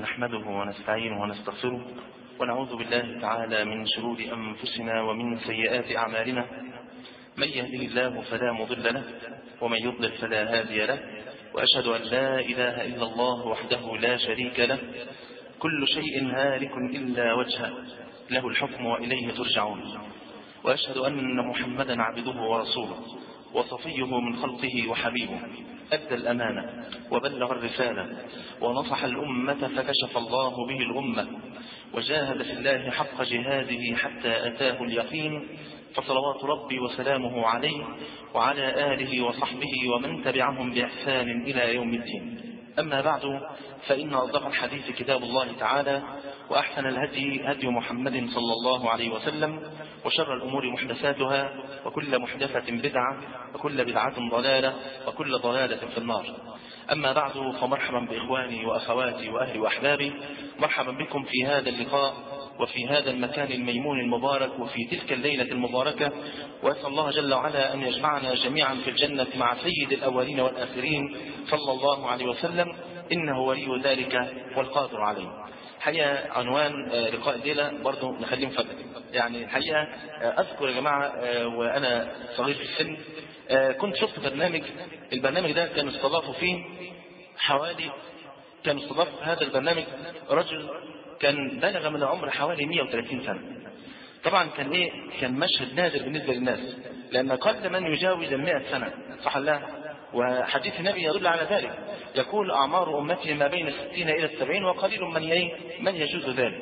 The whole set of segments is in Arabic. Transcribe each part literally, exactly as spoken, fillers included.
نحمده ونستعينه ونستغفره ونعوذ بالله تعالى من شرور أنفسنا ومن سيئات أعمالنا. من يهده الله فلا مضل له ومن يضلل فلا هادي له، وأشهد أن لا إله إلا الله وحده لا شريك له، كل شيء هالك إلا وجهه، له الحكم وإليه ترجعون. وأشهد أن محمدا عبده ورسوله وصفيه من خلقه وحبيبه، أدى الأمانة وبلغ الرسالة ونصح الأمة فكشف الله به الغمة، وجاهد في الله حق جهاده حتى أتاه اليقين، فصلوات ربي وسلامه عليه وعلى آله وصحبه ومن تبعهم بإحسان إلى يوم الدين. أما بعد، فإن أصدق الحديث كتاب الله تعالى، وأحسن الهدي هدي محمد صلى الله عليه وسلم، وشر الأمور محدثاتها، وكل محدثة بدعة، وكل بدعة ضلالة، وكل ضلالة في النار. أما بعد، فمرحبا بإخواني وأخواتي وأهلي وأحبابي، مرحبا بكم في هذا اللقاء وفي هذا المكان الميمون المبارك وفي تلك الليلة المباركة، وأسأل الله جل وعلا أن يجمعنا جميعا في الجنة مع سيد الأولين والآخرين صلى الله عليه وسلم، إنه ولي ذلك والقادر عليه. حقيقة عنوان لقاء الليلة برضو نخليه مفاجأة. يعني الحقيقة أذكر يا جماعة وأنا صغير في السن كنت شفت برنامج، البرنامج ده كان استضافوا فيه حوالي كان استضاف هذا البرنامج رجل كان بلغ من العمر حوالي مئة وثلاثين سنة. طبعا كان ايه كان مشهد نادر بالنسبة للناس، لأن قل من يجاوز المئة سنة، صح الله؟ وحديث النبي يدل على ذلك، يقول أعمار أمتي ما بين الستين إلى السبعين وقليل من من يجوز ذلك.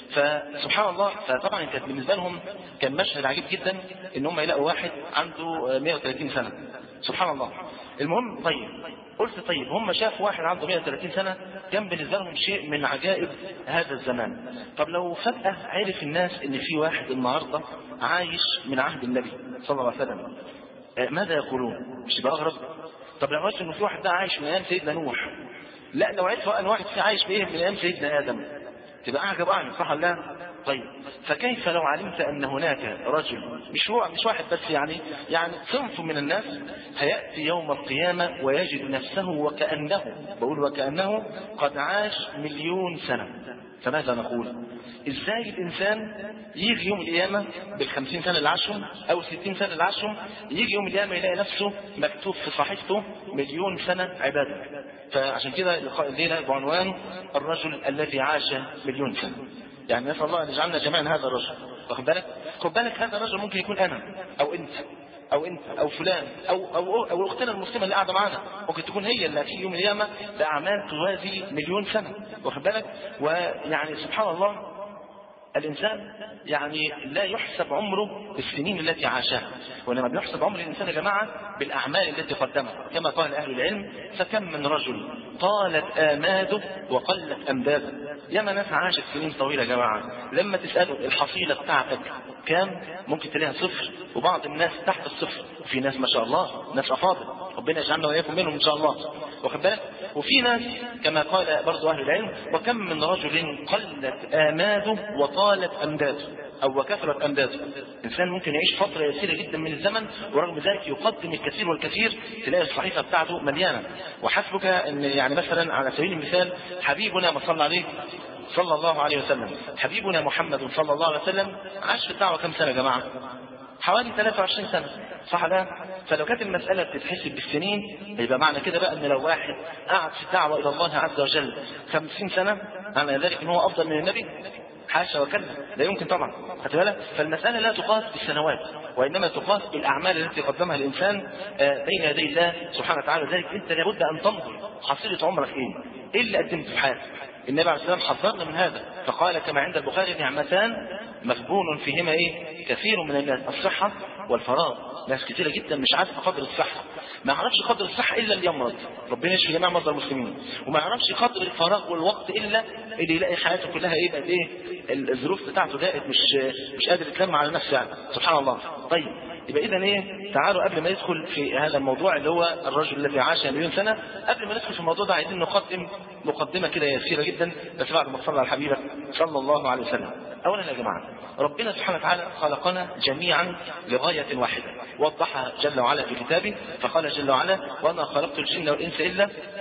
فسبحان الله، فطبعا كانت بالنسبة لهم كان مشهد عجيب جدا إن هم يلاقوا واحد عنده مئة وثلاثين سنة، سبحان الله. المهم، طيب قلت طيب هم شافوا واحد عنده مئة وثلاثين سنة، كان بالنسبة لهم شيء من عجائب هذا الزمان. طب لو فجأة عرف الناس إن في واحد النهاردة عايش من عهد النبي صلى الله عليه وسلم، ماذا يقولون؟ مش يبقى أغرب؟ طب لو عرفت إنه في واحد ده عايش من أيام سيدنا نوح، لا لو عرفوا أن واحد في عايش من أيام سيدنا آدم، تبقى أعجب أعجب، صح الله؟ طيب فكيف لو علمت أن هناك رجل مش هو مش واحد بس، يعني يعني صنف من الناس هيأتي يوم القيامة ويجد نفسه وكأنه بقول وكأنه قد عاش مليون سنة. فماذا نقول؟ ازاي الإنسان يجي يوم القيامة بالخمسين سنة اللي عاشهم أو ستين سنة اللي عاشهم، يجي يوم القيامة يلاقي نفسه مكتوب في صحيفته مليون سنة عبادة؟ فعشان كده لقاء الليلة بعنوان الرجل الذي عاش مليون سنة. يعني نسأل الله أن يجعلنا جميعا هذا الرجل. واخد بالك؟ خد بالك هذا الرجل ممكن يكون أنا أو أنت أو أنت أو فلان أو أو أو أختنا المسلمة اللي قاعدة معانا، ممكن تكون هي اللي في يوم القيامة بأعمال توازي مليون سنة. واخد بالك؟ ويعني سبحان الله، الإنسان يعني لا يحسب عمره بالسنين التي عاشها، وإنما بيحسب عمر الإنسان يا جماعة بالأعمال التي قدمها، كما قال أهل العلم: فكم من رجل طالت آماده وقلت أمداده. ياما ناس عاشت سنين طويلة يا جماعة، لما تسأله الحصيلة بتاعتك كام ممكن تلاقيها صفر، وبعض الناس تحت الصفر، وفي ناس ما شاء الله ناس أفاضل، ربنا يجعلنا وإياكم منهم إن شاء الله. واخد بالك؟ وفي ناس كما قال برضو أهل العلم: وكم من رجل قلت آماده وطالت أمداده أو وكثرت أمداده. إنسان ممكن يعيش فترة يسيرة جدا من الزمن ورغم ذلك يقدم الكثير والكثير، تلاقي الصحيفة بتاعته مليانة. وحسبك أن يعني مثلا على سبيل المثال حبيبنا ما صلى عليه صلى الله عليه وسلم، حبيبنا محمد صلى الله عليه وسلم عاش في الدعوة كم سنة يا جماعة؟ حوالي ثلاثة وعشرين سنة، صح لا؟ فلو كانت المسألة بتتحسب بالسنين، يبقى معنى كده بقى ان لو واحد قعد في الدعوة الى الله عز وجل خمسين سنة، معنى ذلك ان هو افضل من النبي؟ حاشا وكلا، لا يمكن طبعا. خدت بالك؟ فالمسألة لا تقاس بالسنوات، وإنما تقاس بالأعمال التي قدمها الإنسان بين يدي الله سبحانه وتعالى. ذلك أنت لابد أن تنظر حصيلة عمرك إيه؟ إيه اللي قدمته في حياتك؟ النبي عليه الصلاة والسلام حذرنا من هذا، فقال كما عند البخاري: نعمتان مغبون فيهما ايه كثير من الناس، الصحة والفراغ. ناس كثيرة جدا مش عارفة قدر الصحة، ما يعرفش قدر الصحة إلا اللي يمرض، ربنا يشفي جميع مرضى المسلمين، وما يعرفش قدر الفراغ والوقت إلا اللي يلاقي حياته كلها ايه بقت ايه الظروف بتاعته ضاقت، مش مش قادر يتلم على نفسه، يعني سبحان الله. طيب يبقى إذا ايه، تعالوا قبل ما ندخل في هذا الموضوع اللي هو الرجل الذي عاش مليون سنة، قبل ما ندخل في الموضوع ده عايزين نقدم مقدمة كده يسيرة جدا، بس بعد ما صلى على حبيبك صلى الله عليه وسلم. أولا يا جماعة، ربنا سبحانه وتعالى خلقنا جميعا لغاية واحدة، وضحها جل وعلا في كتابه، فقال جل وعلا: وما خلقت الجن والإنس إلا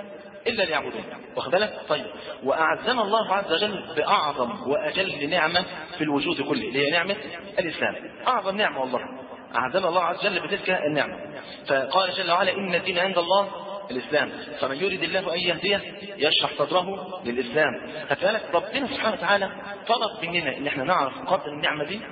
الا ليعبدون، واخد بالك؟ طيب واعزنا الله عز وجل باعظم واجل نعمه في الوجود كله، اللي هي نعمه الاسلام. اعظم نعمه والله اعزنا الله عز وجل بتلك النعمه. فقال جل وعلا ان الدين عند الله الاسلام، فمن يريد الله ان يهديه يشرح صدره للاسلام. فكذلك ربنا سبحانه وتعالى طلب مننا ان احنا نعرف قدر النعمه دي،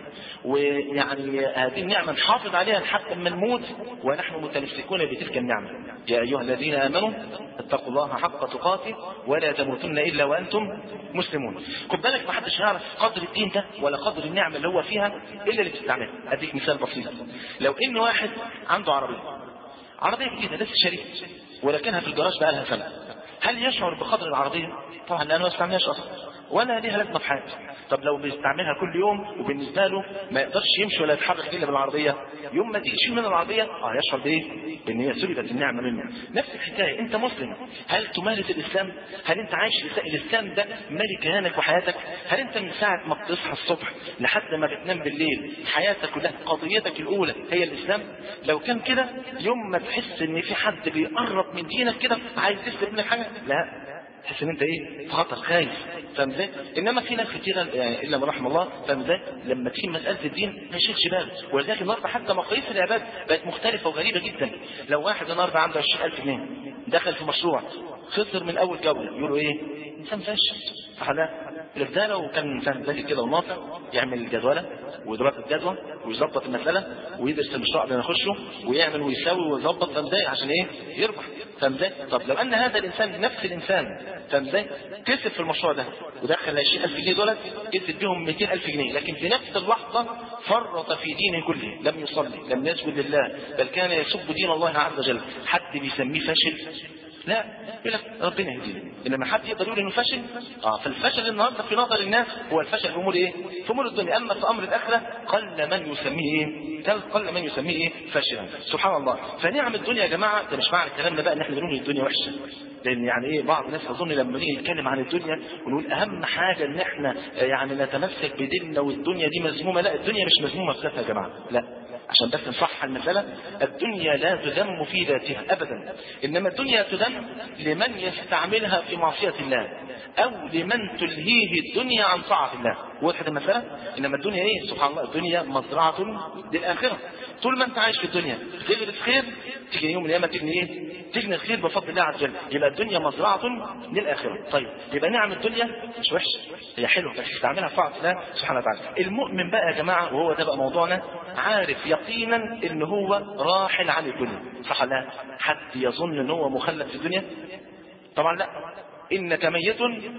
ويعني هذه النعمه نحافظ عليها لحتى ما نموت ونحن متمسكون بتلك النعمه. يا ايها الذين امنوا اتقوا الله حق تقاته ولا تموتن الا وانتم مسلمون. خد بالك ما حدش يعرف قدر الدين ده ولا قدر النعمه اللي هو فيها الا اللي بتستعملها. اديك مثال بسيط، لو ان واحد عنده عربيه عربيه جديده لسه شاريها ولكنها في الجراج بقى لها سنه، هل يشعر بقدر العربيه؟ طبعا لانه ما استعملهاش اصلا ولا ليها لازمه في حياته. طب لو بيستعملها كل يوم وبالنسبه له ما يقدرش يمشي ولا يتحرك الا بالعربيه، يوم ما تيجي تشيل من العربيه اه يشعر بايه؟ بان هي سلبت النعمه منه. نفس الحكايه، انت مسلم، هل تمارس الاسلام؟ هل انت عايش الاسلام ده مالي كيانك وحياتك؟ هل انت من ساعه ما بتصحى الصبح لحد ما بتنام بالليل حياتك كلها قضيتك الاولى هي الاسلام؟ لو كان كده يوم ما تحس ان في حد بيقرب من دينك كده عايز يسلب منك حاجه، لا تحس ان انت ايه؟ في خطر، خايف، فاهم ازاي؟ انما في ناس كتير يعني الا من رحم الله، فاهم ازاي؟ لما تيجي مساله الدين ما يشيلش باله. ولذلك النهارده حتى مقاييس العباد بقت مختلفه وغريبه جدا. لو واحد النهارده عنده عشرين ألف جنيه دخل في مشروع خسر من اول جوله، يقولوا ايه؟ انسان فاشل، صح ولا لا؟ ده لو كان انسان ذكي كده وناطق يعمل الجدوله ويدرس الجدوى ويظبط المساله ويدرس المشروع قبل ما يخشه ويعمل ويساوي ويظبط، فاهم ازاي؟ عشان ايه؟ يربح، فاهم ازاي؟ طب لو ان هذا الانسان نفس الانسان، فاهم ازاي؟ كسب في المشروع ده ودخل عشرين ألف جنيه دولت، كسب بيهم مئتين ألف جنيه، لكن في نفس اللحظه فرط في دينه كله، لم يصلي، لم يسجد لله، بل كان يسب دين الله عز وجل. حد بيسميه فاشل؟ لا، يقول لك ربنا يهديه. انما حد يقدر يقول انه فاشل؟ اه فالفشل النهارده في نظر الناس هو الفشل في امور ايه؟ في امور الدنيا، اما في امر الاخره قل من يسميه ايه؟ قل من يسميه ايه؟ فاشلا. سبحان الله. فنعم الدنيا يا جماعه، ده مش معنى كلامنا بقى ان احنا بنقول الدنيا وحشه، لان يعني ايه بعض الناس اظن لما نيجي نتكلم عن الدنيا ونقول اهم حاجه ان احنا يعني نتمسك بديننا والدنيا دي مذمومه، لا الدنيا مش مذمومه في ذاتها يا جماعه، لا، عشان بس نصح المسألة، الدنيا لا تذم في ذاتها أبدا، إنما الدنيا تذم لمن يستعملها في معصية الله أو لمن تلهيه الدنيا عن طاعة الله. وضحت المسألة؟ إنما الدنيا إيه؟ سبحان الله، الدنيا مزرعة للآخرة. طول ما أنت عايش في الدنيا تغرس خير، تيجي يوم من الأيام تجني إيه؟ تجني الخير بفضل الله عز وجل. يبقى الدنيا مزرعة للآخرة. طيب يبقى نعم الدنيا مش وحشة، هي حلوة بس تستعملها في طاعة الله سبحانه وتعالى. المؤمن بقى يا جماعة، وهو ده بقى موضوعنا، عارف يقينا ان هو راحل عن الدنيا، صح لا؟ حد يظن ان هو مخلد في الدنيا؟ طبعا لا. انك ميت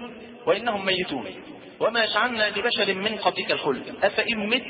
وانهم ميتون وما جعلنا لبشر من قبلك الخلد افان مت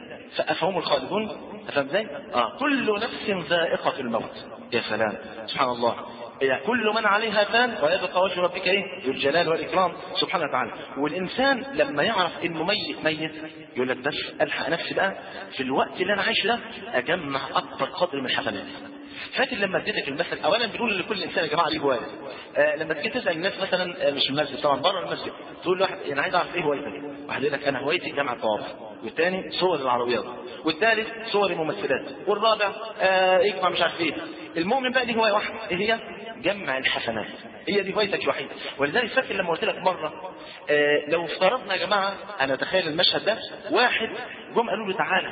فافهم الخالدون. فاهم ازاي؟ اه كل نفس ذائقة الموت. يا سلام، سبحان الله. يعني كل من عليها فان ويبقى وجه ربك ايه؟ ذو الجلال والاكرام سبحانه وتعالى. والانسان لما يعرف انه ميت ميت يقول لك بس الحق نفسي بقى في الوقت اللي انا عايشه ده اجمع اكبر قدر من الحسنات. فاكر لما اديتك المثل، اولا بنقول لكل انسان يا جماعه ليه هوايه. آه لما تيجي تسال الناس مثلا، آه مش في المسجد طبعا، بره المسجد، تقول لواحد انا عايز اعرف ايه هوايتك؟ واحد يقول لك انا هوايتي جمع الطوابع، والثاني صور العربيات، والثالث صور الممثلات، والرابع آه يجمع مش عارف ايه. المؤمن بقى ليه هوايه واحده، ايه هي؟ جمع الحسنات. هي دي هوايتك الوحيده. ولذلك فاكر لما قلت لك مره، آه لو افترضنا يا جماعه، انا اتخيل المشهد ده، واحد جم قالوا له تعالى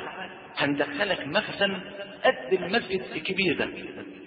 هندخلك مخزن قد المسجد الكبير ده،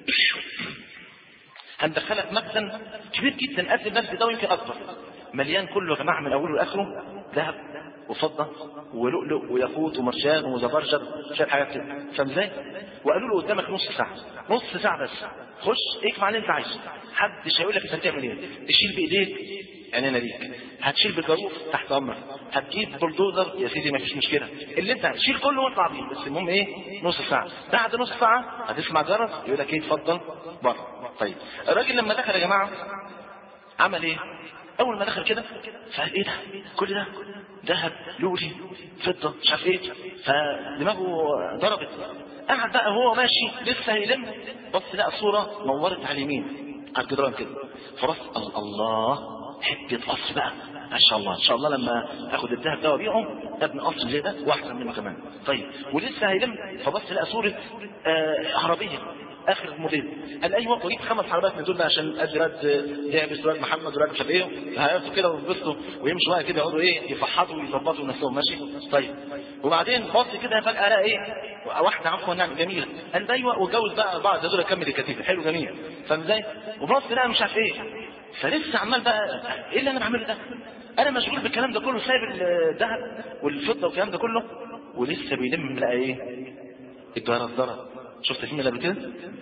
هندخلك مخزن كبير جدا قد المسجد ده ويمكن اكبر، مليان كله يا جماعه من اوله لاخره ذهب وفضه ولؤلؤ وياقوت ومرجان وزبرجد، شويه حاجات كده، فاهم ازاي؟ وقالوا له قدامك نص ساعه، نص ساعه بس، خش اجمع اللي انت عايزه، محدش هيقول لك انت بتعمل ايه، تشيل بايديك عينينا ليك، هتشيل بجاروف تحت امرك، هتجيب بلدوزر يا سيدي مفيش مشكله، اللي انت هتشيل كله واطلع بيه، بس المهم ايه؟ نص ساعه. بعد نص ساعه هتسمع جرس يقول لك ايه؟ اتفضل بره. طيب الراجل لما دخل يا جماعه عمل ايه؟ اول ما دخل كده فقال ايه ده؟ كل ده ذهب لولي فضه مش عارف ايه، فدماغه ضربت. قعد بقى وهو ماشي لسه هيلم، بص لقى صوره نورت على اليمين على الجدران كده، فرص الله حته قصر بقى ما شاء الله، ان شاء الله لما اخد الذهب ده وابيعه ابني قصر زي ده واحسن منه كمان. طيب ولسه هيلم، فبص لقى صوره آه عربيه، اخر موديل. قال ايوه، واجيب خمس عربيات من دول عشان ادي رد لعبس ولاد محمد ولاد مش عارف ايه، هيقفوا كده وينبسطوا ويمشوا بقى كده يقعدوا ايه يفحطوا ويظبطوا نفسهم ماشي. طيب وبعدين بص كده فجاه لقى ايه واحده عفوا نعم جميله، قال ايوه واتجوز بقى بعض دول اكمل الكتيبه حلو جميل فاهم ازاي، وبص لقى مش عارف ايه، فلسه عمال بقى ايه اللي انا بعمله ده؟ انا مشغول بالكلام ده كله، سايب الذهب والفضه والكلام ده كله، ولسه بيلم لقى ايه؟ الجرزره. شفت الفيلم اللي قبل كده؟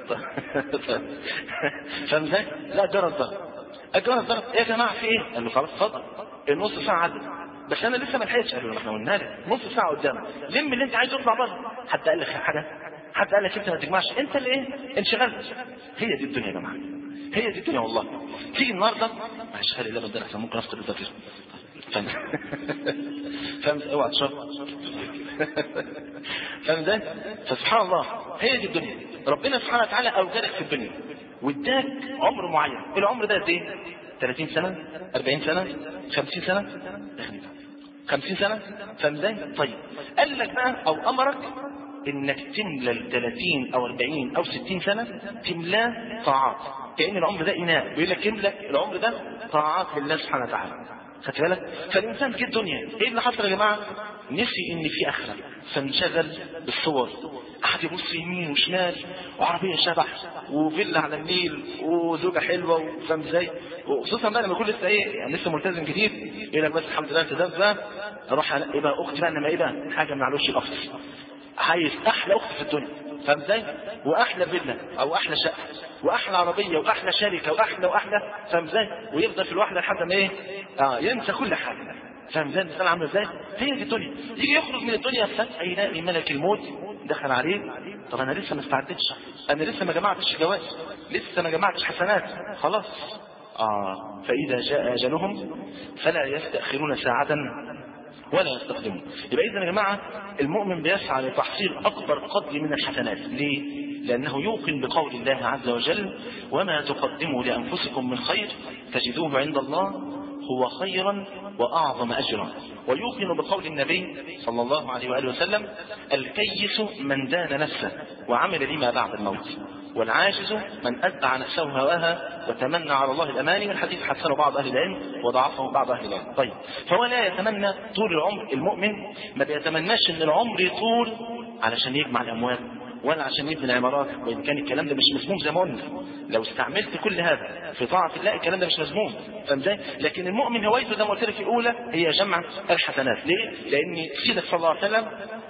فاهم ازاي؟ لا الجرزره الجرزره ايه يا جماعه في ايه؟ قال له خلاص اتفضل النص ساعه عدت بس انا لسه ما لحقتش. قال له احنا قلنا لك نص ساعه قدامك، لم اللي انت عايزه اطلع بره. حد قال لك حاجه؟ حد قال لك انت ما تجمعش؟ انت اللي ايه؟ انشغلت. هي دي الدنيا يا جماعه، هي دي الدنيا والله. تيجي النهارده معلش خلي اللبن ده احسن ممكن افقد الذاكره. فاهم فاهم اوعى تشرب. فاهم ازاي؟ فسبحان الله هي دي الدنيا. ربنا سبحانه وتعالى اوجدك في الدنيا واداك عمر معين، العمر ده قد ايه؟ ثلاثين سنه، أربعين سنه، خمسين سنه، خمسين سنه. فاهم ازاي؟ طيب قال لك بقى او امرك انك تملى ال ثلاثين او أربعين او ستين سنه تملاه طاعات، كأن العمر ده اناء بيقول لك املى العمر ده طاعات لله سبحانه وتعالى. خدت بالك؟ فالانسان في الدنيا ايه اللي حصل يا جماعه؟ نسي ان في اخره، فانشغل بالصور، قعد يبص يمين وشمال وعربيه شبح وفيلا على النيل وزوجه حلوه. فاهم ازاي؟ وخصوصا بقى لما يكون لسه ايه يعني لسه ملتزم جديد، يقول لك بس الحمد لله التزمت بقى اروح الاقي بقى اختي بقى انما ايه بقى حاجه من على وش القفص، عايز احلى اخت في الدنيا. فاهم ازاي؟ واحلى فيلا او احلى شقه واحلى عربيه واحلى شركه واحلى واحلى. فاهم ازاي؟ ويفضل في الواحده لحد ما ايه اه ينسى كل حاجه. فاهم ازاي الانسان عامل ازاي؟ هي دي الدنيا. يجي يخرج من الدنيا فجاه يلاقي ملك الموت دخل عليه. طب انا لسه ما استعدتش، انا لسه ما جمعتش جواز، لسه ما جمعتش حسنات، خلاص اه فاذا جاء اجلهم فلا يستاخرون ساعه ولا يستخدمون. يبقى اذا يا جماعه المؤمن بيسعى لتحصيل اكبر قدر من الحسنات. ليه؟ لانه يوقن بقول الله عز وجل وما تقدموا لانفسكم من خير تجدوه عند الله هو خيرا واعظم اجرا. ويوقن بقول النبي صلى الله عليه واله وسلم الكيس من دان نفسه وعمل لما بعد الموت، والعاجز من اتبع نفسه هواها وتمنى على الله الاماني. والحديث حسنه بعض اهل العلم وضعفه بعض اهل العلم. طيب فهو لا يتمنى طول العمر، المؤمن ما بيتمناش ان العمر يطول علشان يجمع الاموال ولا عشان يبني العمارات، وان كان الكلام ده مش مسموم زي ما قلنا. لو استعملت كل هذا في طاعه الله الكلام ده مش مسموم. فاهم ازاي؟ لكن المؤمن هوايته زي ما قلت لك الاولى هي جمع الحسنات. ليه؟ لان سيدك صلى الله عليه وسلم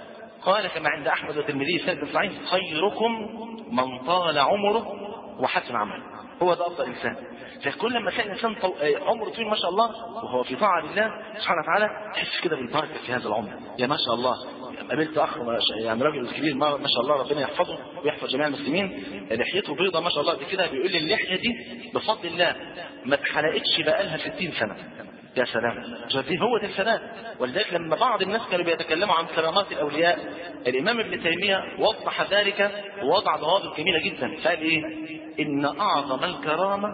قال كما عند احمد والترمذي سند صحيح خيركم من طال عمره وحسن عمله. هو ده افضل انسان. فكل لما كان الانسان طو... عمره طويل ما شاء الله وهو في طاعه لله سبحانه وتعالى تحس كده بالبركه في هذا العمر. يا ما شاء الله قابلت اخ يعني راجل كبير ما شاء الله ربنا يحفظه ويحفظ جميع المسلمين، لحيته بيضه ما شاء الله كده، بيقول لي اللحيه دي بفضل الله ما اتحلقتش بقالها ستين سنه. يا سلام، دي هو ده الثبات. ولذلك لما بعض الناس كانوا بيتكلموا عن كرامات الاولياء الامام ابن تيميه وضح ذلك ووضع ضوابط جميله جدا. قال ايه؟ ان اعظم الكرامه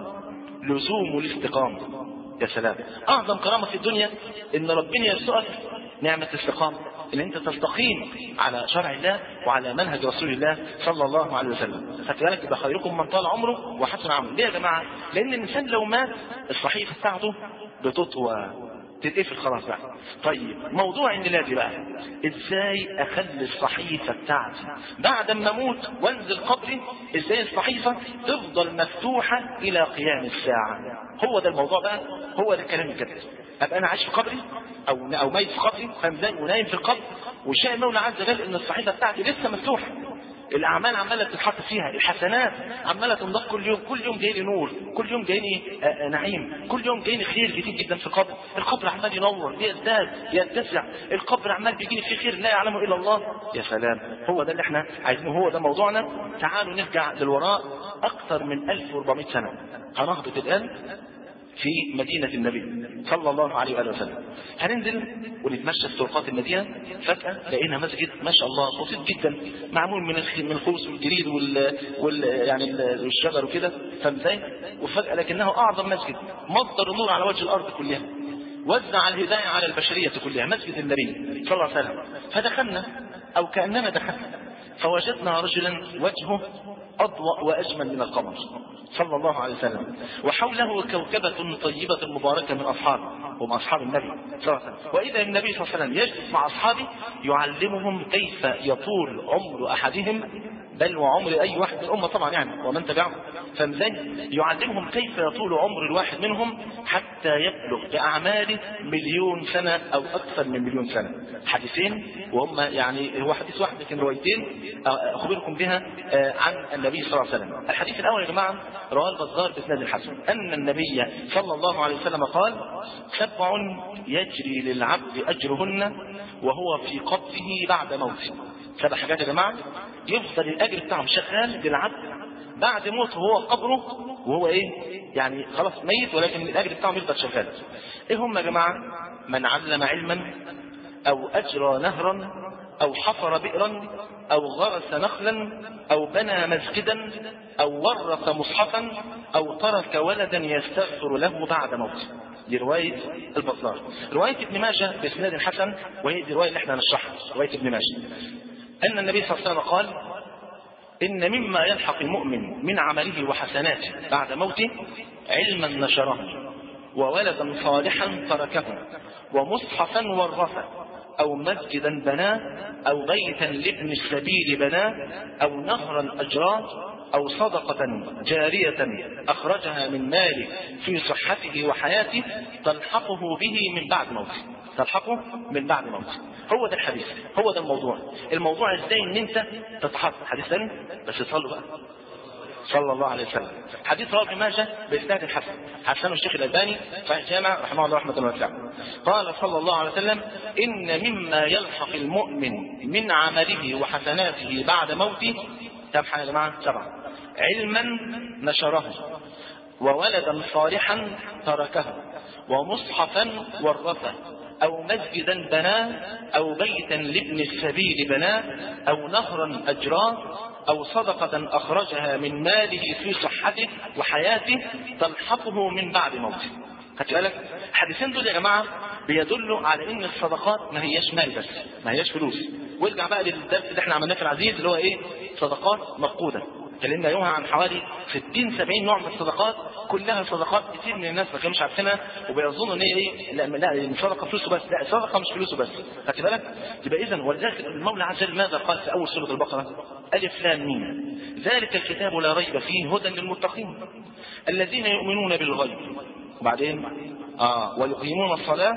لزوم الاستقامه. يا سلام، اعظم كرامه في الدنيا ان ربنا يرزقك نعمه الاستقامه، ان انت تستقيم على شرع الله وعلى منهج رسول الله صلى الله عليه وسلم. خدت بالك؟ يبقى خيركم من طال عمره وحسن عمله. ليه يا جماعه؟ لان الانسان لو مات الصحيفه بتاعته بتطوى تتقفل خلاص بقى. طيب موضوع ميلادي بقى، ازاي اخلي الصحيفه بتاعتي بعد ما اموت وانزل قبري ازاي الصحيفه تفضل مفتوحه الى قيام الساعه؟ هو ده الموضوع بقى، هو ده الكلام الجديد. ابقى انا عايش في قبري او او ميت في قبري فاهم ازاي ونايم في القبر وشاء المولى عز وجل ان الصحيفه بتاعتي لسه مفتوحه، الاعمال عماله تتحط فيها، الحسنات عماله تنضاف كل يوم، كل يوم جاي لي نور، كل يوم جاي لي نعيم، كل يوم جاي لي خير جديد جدا في القبر، القبر عمال ينور يزداد يتسع، القبر عمال بيجي لي فيه خير لا يعلمه الا الله. يا سلام، هو ده اللي احنا عايزينه، هو ده موضوعنا. تعالوا نرجع للوراء اكثر من ألف وأربعمائة سنه، هنهبط الان في مدينة النبي صلى الله عليه وآله وسلم. هننزل ونتمشى في طرقات المدينة، فجأة لقينا مسجد ما شاء الله بسيط جدا معمول من من الخوص والجريد وال, وال... يعني الشجر وكده فاهم ازاي؟ وفجأة لكنه أعظم مسجد مصدر النور على وجه الأرض كلها، وزع الهداية على البشرية كلها، مسجد النبي صلى الله عليه وسلم. فدخلنا أو كأننا دخلنا فوجدنا رجلا وجهه أضوأ وأجمل من القمر صلى الله عليه وسلم، وحوله كوكبة طيبة مباركة من أصحابه، هم أصحاب النبي صلى الله عليه وسلم. وإذا النبي صلى الله عليه وسلم يجلس مع أصحابه يعلمهم كيف يطول عمر أحدهم، بل وعمر أي واحد من الأمة طبعا يعني ومن تبعهم، فمزاي يعلمهم كيف يطول عمر الواحد منهم حتى يبلغ بأعماله مليون سنة أو أكثر من مليون سنة. حديثين وهم يعني هو حديث واحد لكن روايتين أخبركم بها عن النبي صلى الله عليه وسلم. الحديث الأول يا جماعة رواه البزار بإسناد الحسن أن النبي صلى الله عليه وسلم قال: سبع يجري للعبد أجرهن وهو في قبضه بعد موته. سبع حاجات يا جماعة يفضل الأجر بتاعهم شغال للعبد بعد موته وهو قبره وهو ايه يعني خلاص ميت، ولكن الأجر بتاعهم يفضل شغال. ايه هم يا جماعة؟ من علم علما أو أجرى نهرا أو حفر بئرا أو غرس نخلا أو بنى مسجدا أو ورث مصحفا أو ترك ولدا يستغفر له بعد موته. دي رواية البزار. رواية ابن ماجه بإسناد حسن، وهي دي الرواية اللي احنا هنشرحها، رواية ابن ماجه، أن النبي صلى الله عليه وسلم قال: إن مما يلحق المؤمن من عمله وحسناته بعد موته علما نشره وولدا صالحا تركه ومصحفا ورثه أو مسجدا بناه أو بيتا لابن السبيل بناه أو نهرا أجراه أو صدقة جارية أخرجها من ماله في صحته وحياته تلحقه به من بعد موته. تلحقه من بعد موته. هو ده الحديث، هو ده الموضوع. الموضوع ازاي ان انت تتحقق. حديث ثاني بس صلوا بقى صلى الله عليه وسلم. حديث رواه ابن ماجه بإسناد الحسن، حسنه الشيخ الألباني في الجامع رحمه الله رحمة واسعة. قال صلى الله عليه وسلم: إن مما يلحق المؤمن من عمله وحسناته بعد موته كم حاجة يا جماعة؟ سبعة. علما نشره وولدا صالحا تركه ومصحفا ورثه أو مسجدا بناه أو بيتا لابن السبيل بناه أو نهرا أجراه أو صدقة أخرجها من ماله في صحته وحياته تلحقه من بعد موته. خدت بالك؟ الحديثين دول يا جماعة بيدلوا على إن الصدقات ما هياش مال بس، ما هياش فلوس. وارجع بقى للدرس اللي احنا عملناه في العزيز اللي هو إيه؟ صدقات مفقودة. اتكلمنا يومها عن حوالي ستين سبعين نوع من الصدقات، كلها صدقات كتير من الناس ما كانوش عارفينها وبيظنوا ان هي ايه، لا لا الصدقه فلوسه بس، لا الصدقه مش فلوسه بس. خدت بالك؟ يبقى اذا ولذلك المولى عز وجل ماذا قال في اول سوره البقره؟ الف لام ميم ذلك الكتاب لا ريب فيه هدى للمتقين الذين يؤمنون بالغيب وبعدين اه ويقيمون الصلاه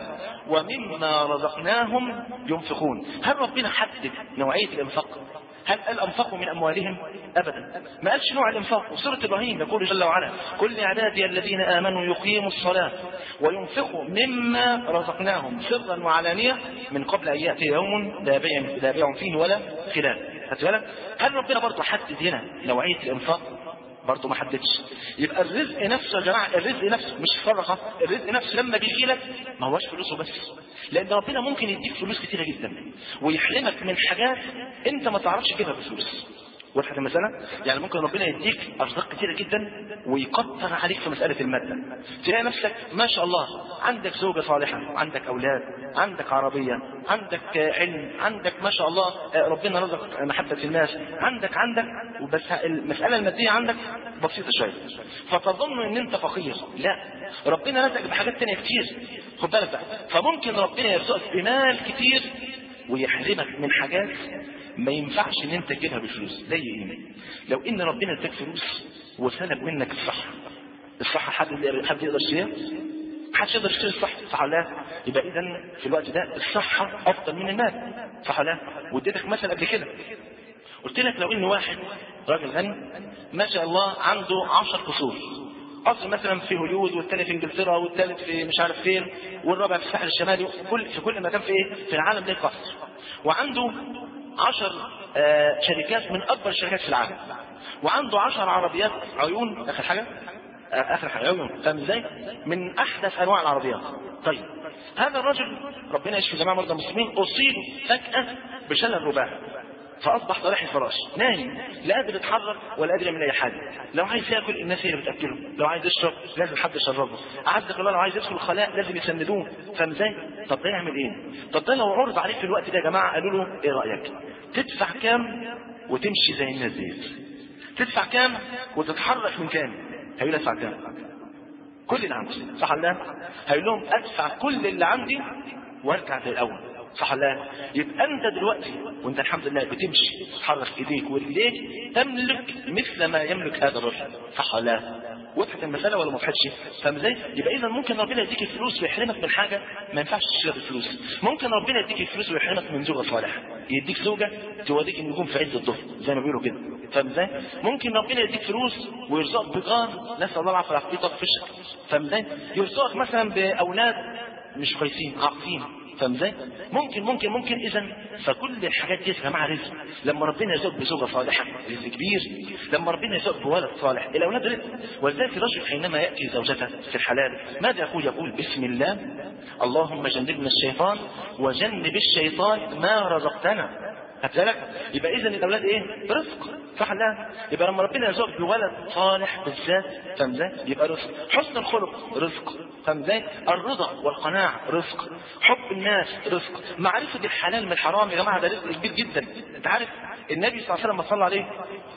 ومما رزقناهم ينفقون. هل ربنا حدد نوعيه الانفاق؟ هل قال أنفقوا من أموالهم؟ أبدا، ما قالش نوع الإنفاق. وسورة إبراهيم يقول جل وعلا: كل عبادي الذين آمنوا يقيموا الصلاة وينفقوا مما رزقناهم سرا وعلانية من قبل أن يأتي يوم لا بيع فيه ولا خلال. خدت بالك؟ هل ربنا برضه حدد هنا نوعية الإنفاق؟ برضه ما حددش. يبقى الرزق نفسه يا جماعه، الرزق نفسه مش الصدقه، الرزق نفسه لما بيجي لك ما هوش فلوسه بس، لان ربنا ممكن يديك فلوس كتيره جدا ويحرمك من حاجات انت ما تعرفش تجيبها بفلوس. وضحت المساله؟ يعني ممكن ربنا يديك ارزاق كتيره جدا ويكتر عليك في مساله الماده، تلاقي نفسك ما شاء الله عندك زوجه صالحه، عندك اولاد، عندك عربيه، عندك علم، عندك ما شاء الله ربنا رزقك محبه الناس، عندك عندك وبس المساله الماديه عندك بسيطه شويه فتظن ان انت فقير. لا، ربنا رزقك بحاجات تانية كتير، خد بالك بقى. فممكن ربنا يرزقك بمال كتير ويحرمك من حاجات ما ينفعش ان انت تجيبها بفلوس. زي ايه؟ لو ان ربنا اداك فلوس وسلب منك الصحه، الصحه حد حد يقدر يشتريها؟ محدش يقدر يشتري الصحه، صح ولا لا؟ يبقى اذا في الوقت ده الصحه افضل من المال، صح ولا لا؟ واديتك مثل قبل كده قلت لك لو ان واحد راجل غني ما شاء الله عنده عشر قصور، قصر مثلا في هوليود والثاني في انجلترا والثالث في مش عارف فين والرابع في الساحل الشمالي، كل في كل مكان في ايه في العالم ليه قصر، وعنده عشر آه شركات من اكبر الشركات في العالم، وعنده عشر عربيات عيون اخر حاجه آه اخر حاجه عيون، فاهم ازاي؟ من احدث انواع العربيات. طيب هذا الرجل ربنا يشفي جميع مرضى المسلمين اصيب فجاه بشلل رباعي، فاصبح طريح الفراش نايم لا قادر يتحرك ولا قادر يعمل اي حاجه. لو عايز ياكل الناس هي اللي بتاكله، لو عايز يشرب لازم حد يشربه، عزك الله لو عايز يدخل الخلاء لازم يسندوه، فاهم ازاي؟ طب ده يعمل ايه؟ طب ده لو عرض عليك في الوقت ده يا جماعه قالوا له ايه رايك؟ تدفع كام وتمشي زي الناس ديت؟ تدفع كام وتتحرك من كام؟ هيقول ادفع كام؟ كل اللي عندي، صح ولا لا؟ هيقول لهم ادفع كل اللي عندي وارجع زي الاول، صح ولا لا؟ يبقى انت دلوقتي وانت الحمد لله بتمشي تحرك ايديك ورجليك تملك مثل ما يملك هذا الرجل، صح ولا لا؟ وضحت المساله ولا ما وضحتش؟ فاهم ازاي؟ يبقى اذا ممكن ربنا يديك الفلوس ويحرمك من حاجه ما ينفعش تشتري بالفلوس، ممكن ربنا يديك الفلوس ويحرمك من زوجه صالحه، يديك زوجه توديك النجوم في عز الظهر زي ما بيقولوا كده، فاهم ازاي؟ ممكن ربنا يديك فلوس ويرزقك بجار نسال الله العافيه والعافيه في وشك، فاهم ازاي؟ يرزقك مثلا باولاد مش كويسين عاقين، فاهم ازاي؟ ممكن ممكن ممكن اذا فكل الحاجات دي يا جماعه رزق، لما ربنا يرزقك بزوجه صالحه رزق كبير، لما ربنا يرزقك بولد صالح الاولاد رزق، ولذلك الرجل حينما ياتي زوجته في الحلال ماذا يقول؟ يقول بسم الله اللهم جنبنا الشيطان وجنب الشيطان ما رزقتنا. هتلاقي يبقى اذا الاولاد ايه؟ رزق، صح لا؟ يبقى لما ربنا يرزقك بولد صالح بالذات، فاهم ازاي؟ يبقى رزق. حسن الخلق رزق، فاهم ازاي؟ الرضا والقناعه رزق، حب الناس رزق، معرفه الحلال من الحرام يا جماعه ده رزق كبير جدا. انت عارف النبي صلى الله عليه وسلم صلى عليه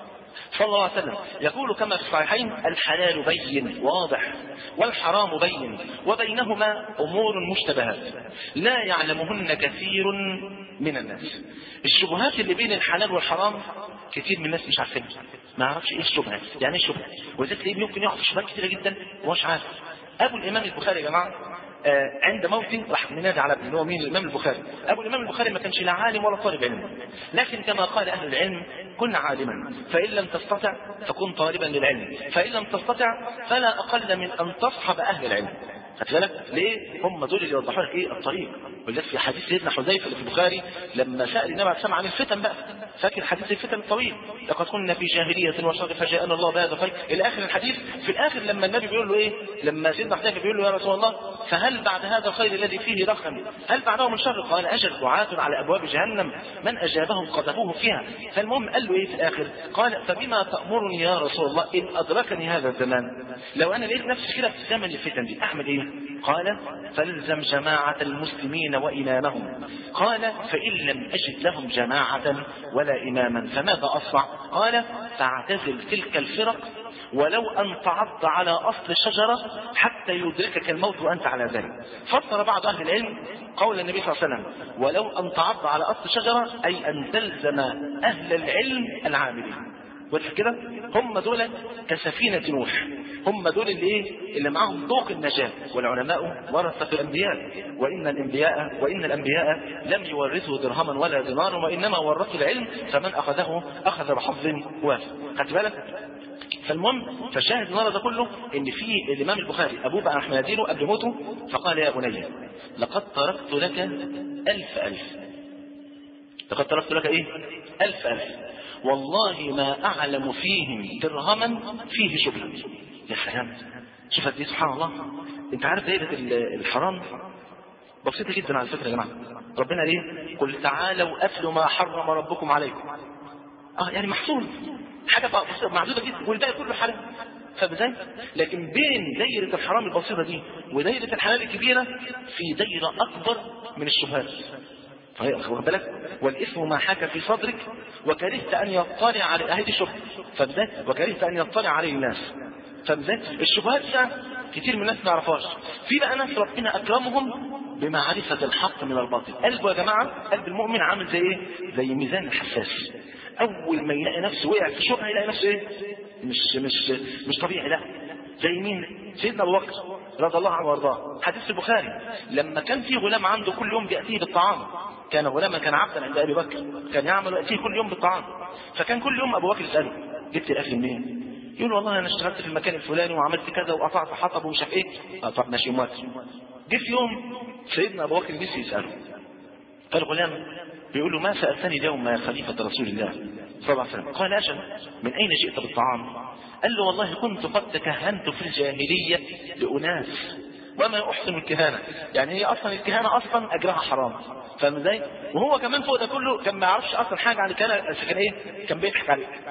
صلى الله عليه وسلم يقول كما في الصحيحين الحلال بين واضح والحرام بين وبينهما امور مشتبهات لا يعلمهن كثير من الناس. الشبهات اللي بين الحلال والحرام كثير من الناس مش عارفينها، ما يعرفش ايه الشبهه، يعني ايه الشبهه، وذلك تلاقيه ممكن يقع في شبهات كثيره جدا ومش عارف. ابو الامام البخاري يا جماعه آه عند موته راح منادي على ابنه، هو مين؟ الامام البخاري. ابو الامام البخاري ما كانش لا عالم ولا طالب علم، لكن كما قال اهل العلم كن عالما فان لم تستطع فكن طالبا للعلم، فان لم تستطع فلا اقل من ان تصحب اهل العلم. بالك ليه؟ هم دول اللي يوضحوا لك ايه الطريق. ولذلك في حديث سيدنا حذيفه اللي في البخاري لما سال النبي عليه الصلاه عن الفتن بقى، فاكر حديث الفتن الطويل، لقد كنا في جاهليه وشر فجاءنا الله بهذا الخير الى اخر الحديث. في الاخر لما النبي بيقول له ايه؟ لما سيدنا حذيفه بيقول له يا رسول الله فهل بعد هذا الخير الذي فيه رخم هل بعده من شر؟ قال اجل دعاة على ابواب جهنم من اجابهم قذفوه فيها. فالمهم قال له ايه في الاخر؟ قال فبما تامرني يا رسول الله ان ادركني هذا الزمان، لو انا لقيت نفسي كده في زمن الفتن دي اعمل ايه؟ قال فالزم جماعة المسلمين وإمامهم. قال فإن لم أجد لهم جماعة ولا إماما فماذا أصنع؟ قال فاعتزل تلك الفرق ولو أن تعض على أصل الشجرة حتى يدركك الموت وأنت على ذلك. فسر بعض أهل العلم قول النبي صلى الله عليه وسلم ولو أن تعض على أصل الشجرة أي أن تلزم أهل العلم العاملين. واضح كده؟ هم دول كسفينة نوح، هم دول اللي ايه؟ اللي معاهم ذوق النجاة. والعلماء ورثة الانبياء، وان الانبياء وان الانبياء لم يورثوا درهما ولا دينارا وانما ورثوا العلم فمن اخذه اخذ بحظ وافر. خدت بالك؟ فالمهم فالشاهد النهارده ده كله ان في الامام البخاري ابوه بقى راح مناديله قبل موته فقال يا بني لقد تركت لك الف الف لقد تركت لك ايه؟ الف الف والله ما اعلم فيهم درهما فيه شبهه. يا سلام، شوف قد ايه سبحان الله. انت عارف دايره الحرام بسيطه جدا على فكره يا جماعه. ربنا ليه؟ قل تعالوا اتلوا ما حرم ربكم عليكم. اه يعني محصول حاجه معدوده جدا والباقي كله حلال، فبزاي؟ لكن بين دايره الحرام البسيطه دي ودايره الحلال الكبيره في دايره اكبر من الشبهات. واخد بالك؟ والاثم ما حاك في صدرك وكرهت ان يطلع على اهل الشبهه، فبزاي؟ وكرهت ان يطلع عليه الناس. فبزاي؟ الشبهات ده كتير من الناس ما يعرفهاش. في بقى ناس ربنا اكرمهم بمعرفه الحق من الباطل. قلبه يا جماعه قلب المؤمن عامل زي ايه؟ زي ميزان الحساس. اول ما يلاقي نفسه وقع في شبهه يلاقي نفسه ايه؟ مش مش مش طبيعي. لا زي مين؟ سيدنا ابو بكر رضي الله عنه وارضاه. حديث البخاري لما كان في غلام عنده كل يوم بياتيه بالطعام، كان غلاما كان عبدا عند ابي بكر كان يعمل ياتيه كل يوم بالطعام، فكان كل يوم ابو بكر يساله جبت الاكل منين؟ يقول والله انا اشتغلت في المكان الفلاني وعملت كذا وقطعت حطب ومش عارف ايه. اه طب ماشي موافق. جه في يوم سيدنا ابو بكر نسي يساله، فالغلام بيقول له ما سالتني اليوم يا خليفه رسول الله صلى الله عليه وسلم؟ قال اجل من اين جئت بالطعام؟ قال له والله كنت قد تكهنت في الجاهليه لاناس وما احسن الكهانه، يعني هي اصلا الكهانه اصلا اجرها حرام، فاهم ازاي؟ وهو كمان فوق ده كله كان ما يعرفش اصلا حاجه عن الكهانه، كان ايه؟ كان بيضحك عليه.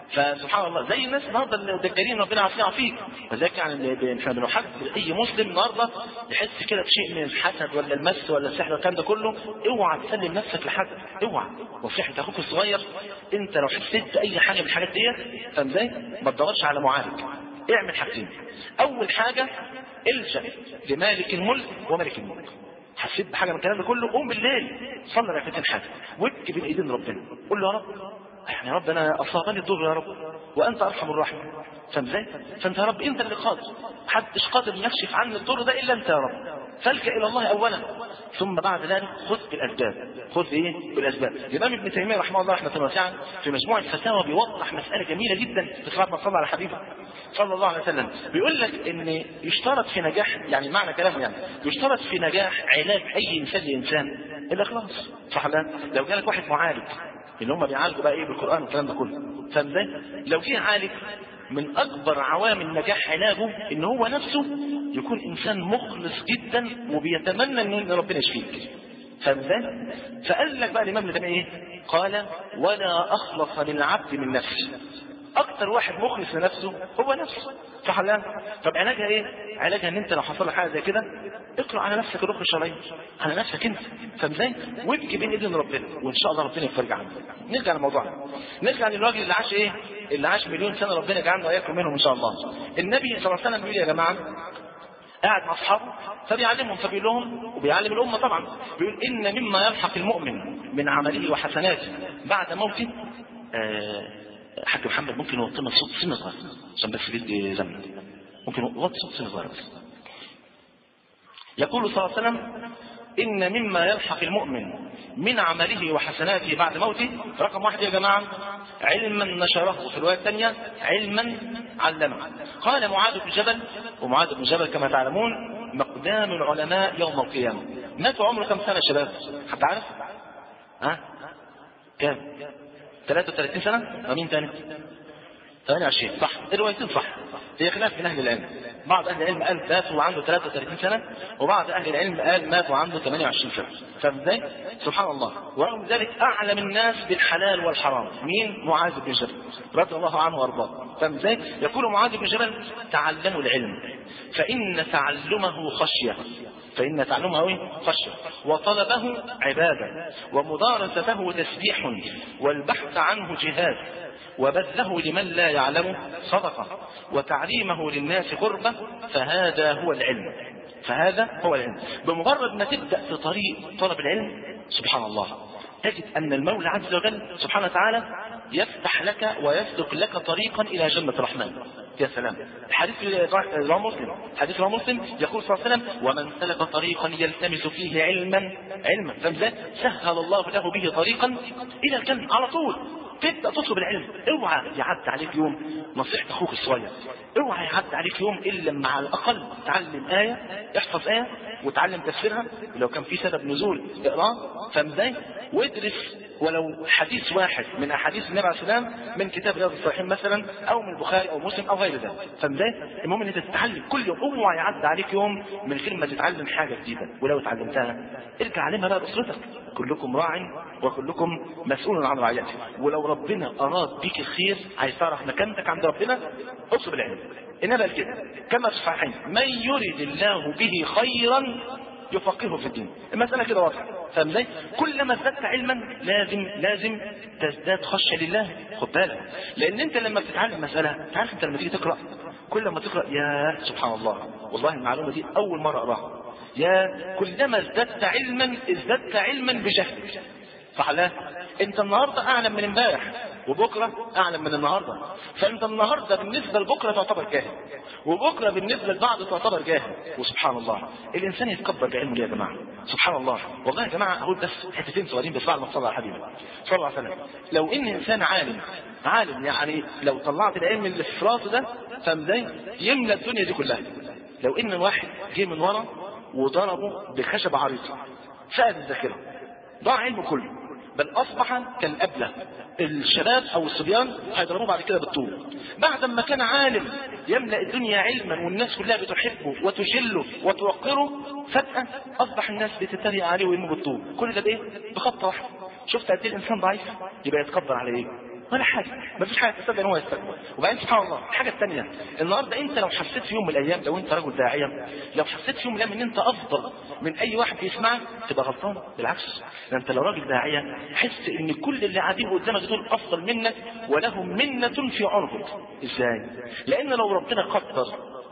فسبحان الله زي الناس النهارده الدجالين ربنا يعافينا فيك. وذلك يعني احنا بنحب اي مسلم النهارده يحس كده بشيء من الحسد ولا المس ولا السحر والكلام ده كله، اوعى تسلم نفسك لحد، اوعى. وصيحه اخوك الصغير، انت لو حسيت باي حاجه من الحاجات ديت فاهم ازاي؟ ما تدورش على معالج، اعمل حاجتين. اول حاجه الجا لمالك الملك وملك الملك. حسيت بحاجه من الكلام ده كله، قوم بالليل صلي ركعتين حاجه وابكي بين ايدين ربنا، قول له يا رب يعني يا رب انا اصابني الضر يا رب وانت ارحم الراحمين. فاهم ازاي؟ فانت يا رب انت اللي قادر، محدش قادر يكشف عني الضر ده الا انت يا رب. فالجا الى الله اولا، ثم بعد ذلك خذ بالاسباب. خذ ايه؟ بالاسباب. الامام ابن تيميه رحمه الله رحمه واسعه في مجموع الفتاوى بيوضح مساله جميله جدا في صلاه ما صلى على حبيبه صلى الله عليه وسلم. بيقول لك ان يشترط في نجاح، يعني معنى كلامه يعني يشترط في نجاح علاج اي انسان لانسان الاخلاص. صح ولا؟ لو جالك واحد معالج اللي هم بيعالجوا بقى ايه بالقران والكلام ده كله، فاهم ازاي؟ لو جه عالج من اكبر عوامل نجاح علاجه ان هو نفسه يكون انسان مخلص جدا وبيتمنى ان ربنا يشفيك. فاهم ازاي؟ فقال لك بقى الامام ابن تيميه ايه؟ قال ولا اخلص للعبد من نفسه. اكتر واحد مخلص لنفسه هو نفسه. صح ولا لا؟ طب علاجها ايه؟ علاجها ان انت لو حصل لك حاجه زي كده اقرا على نفسك الروح الشرعيه، على نفسك انت، فاهم ازاي؟ وابكي بين ايدين ربنا وان شاء الله ربنا يفرج عنك. نرجع لموضوعنا، نرجع للراجل اللي عاش ايه؟ اللي عاش مليون سنه، ربنا يجعلنا واياكم منهم ان شاء الله. النبي صلى الله عليه وسلم بيقول يا جماعه، قاعد مع اصحابه فبيعلمهم فبيقول لهم وبيعلم الامه طبعا، بيقول ان مما يلحق المؤمن من عمله وحسناته بعد موته. آه حاج محمد ممكن يوطينا الصوت سنه صغير عشان بس بدي زمن، ممكن يوطي صوت سنه صغير بس. يقول صلى الله عليه وسلم ان مما يلحق المؤمن من عمله وحسناته بعد موته، رقم واحد يا جماعه علما نشره، وفي الروايه الثانيه علما علمه. قال معاذ بن جبل، ومعاذ بن جبل كما تعلمون مقدام العلماء يوم القيامه. مات عمره كم سنه يا شباب؟ حد عارف؟ ها؟ كام؟ ثلاثة وثلاثين سنة؟ ومين ثاني؟ ثمانية وعشرين. صح، الروايتين صح. هي خلاف بين أهل العلم، بعض أهل العلم قال مات وعنده ثلاثة وثلاثين سنة، وبعض أهل العلم قال مات وعنده ثمانية وعشرين سنة. فاهم ازاي؟ سبحان الله. ورغم ذلك أعلم الناس بالحلال والحرام مين؟ معاذ بن جبل رضي الله عنه وارضاه. فاهم ازاي؟ يقول معاذ بن جبل تعلموا العلم فإن تعلمه خشية، فإن تعلمه خشية، وطلبه عبادة، ومدارسته تسبيح، والبحث عنه جهاد، وبذله لمن لا يعلم صدقة، وتعليمه للناس قربة، فهذا هو العلم. فهذا هو العلم. بمجرد ما تبدأ في طريق طلب العلم سبحان الله تجد أن المولى عز وجل سبحانه وتعالى يفتح لك ويسلك لك طريقا إلى جنة الرحمن. يا سلام. الحديث رواه مسلم، حديث رواه مسلم يقول صلى الله عليه وسلم ومن سلك طريقا يلتمس فيه علما علما فمزاد سهل الله له به طريقا إلى الجنة. على طول تبدأ تطلب العلم. اوعى يعدي عليك يوم، نصيحة اخوك الصغير، اوعى يعدي عليك يوم الا لما على الاقل تعلم آية، احفظ آية وتعلم تفسيرها، لو كان في سبب نزول اقراه، فاهم ازاي؟ وادرس ولو حديث واحد من احاديث النبي عليه الصلاه والسلام من كتاب رياض الصالحين مثلا، او من البخاري او مسلم او غير ذلك، فاهم ازاي؟ المهم ان انت تتعلم كل يوم، اوعى يعدي عليك يوم من غير ما تتعلم حاجه جديده، ولو اتعلمتها ارجع علمها بقى لاسرتك. كلكم راع وكلكم مسؤول عن رعيته. ولو ربنا اراد بك الخير، عايز تعرف مكانتك عند ربنا، اطلب العلم. انما كده كما في الصحيحين من يريد الله به خيرا يفقهه في الدين. المساله كده واضحه، فاهم ازاي؟ كلما ازددت علما لازم لازم تزداد خشيه لله. خد بالك، لان انت لما بتتعلم مساله، تعرف انت لما تيجي تقرا، كل ما تقرا يا سبحان الله، والله المعلومه دي اول مره اقراها، يا كلما ازددت علما ازددت علما بجهلك. صح لا؟ انت النهارده اعلم من امبارح، وبكره اعلم من النهارده، فانت النهارده بالنسبه لبكره تعتبر جاهل، وبكره بالنسبه لبعض تعتبر جاهل. وسبحان الله الانسان يتكبر بعلمه يا جماعه. سبحان الله. والله يا جماعه اقول بس حتتين صغيرين بس بعد ما صلى على حبيبي صلى الله عليه وسلم. لو ان انسان عالم عالم يعني لو طلعت العلم اللي في راسه ده، فاهم ازاي؟ يملى الدنيا دي كلها. لو ان واحد جه من ورا وضربه بخشبه عريضه فقد الذاكره، ضاع علمه كله، بل اصبح كالابله. الشباب او الصبيان هيضربوه بعد كده بالطول. بعد ما كان عالم يملا الدنيا علما والناس كلها بتحبه وتجله وتوقره، فجاه اصبح الناس بتتريق عليه ويرموه بالطول. كل ده بايه؟ بخطه واحده. شفت قد ايه الانسان ضعيف؟ يبقى يتكبر على ايه؟ ولا حاجه، ما فيش حاجه تصدق ان هو يستكبر. وبعدين سبحان الله الحاجه الثانيه، النهارده انت لو حسيت في يوم من الايام، لو انت رجل داعيه، لو حسيت في يوم من الايام ان انت افضل من اي واحد بيسمعك تبقى غلطان. بالعكس، ده انت لو راجل داعيه حس ان كل اللي قاعدين قدامك دول افضل منك ولهم منه في عنقك. ازاي؟ لان لو ربنا قدر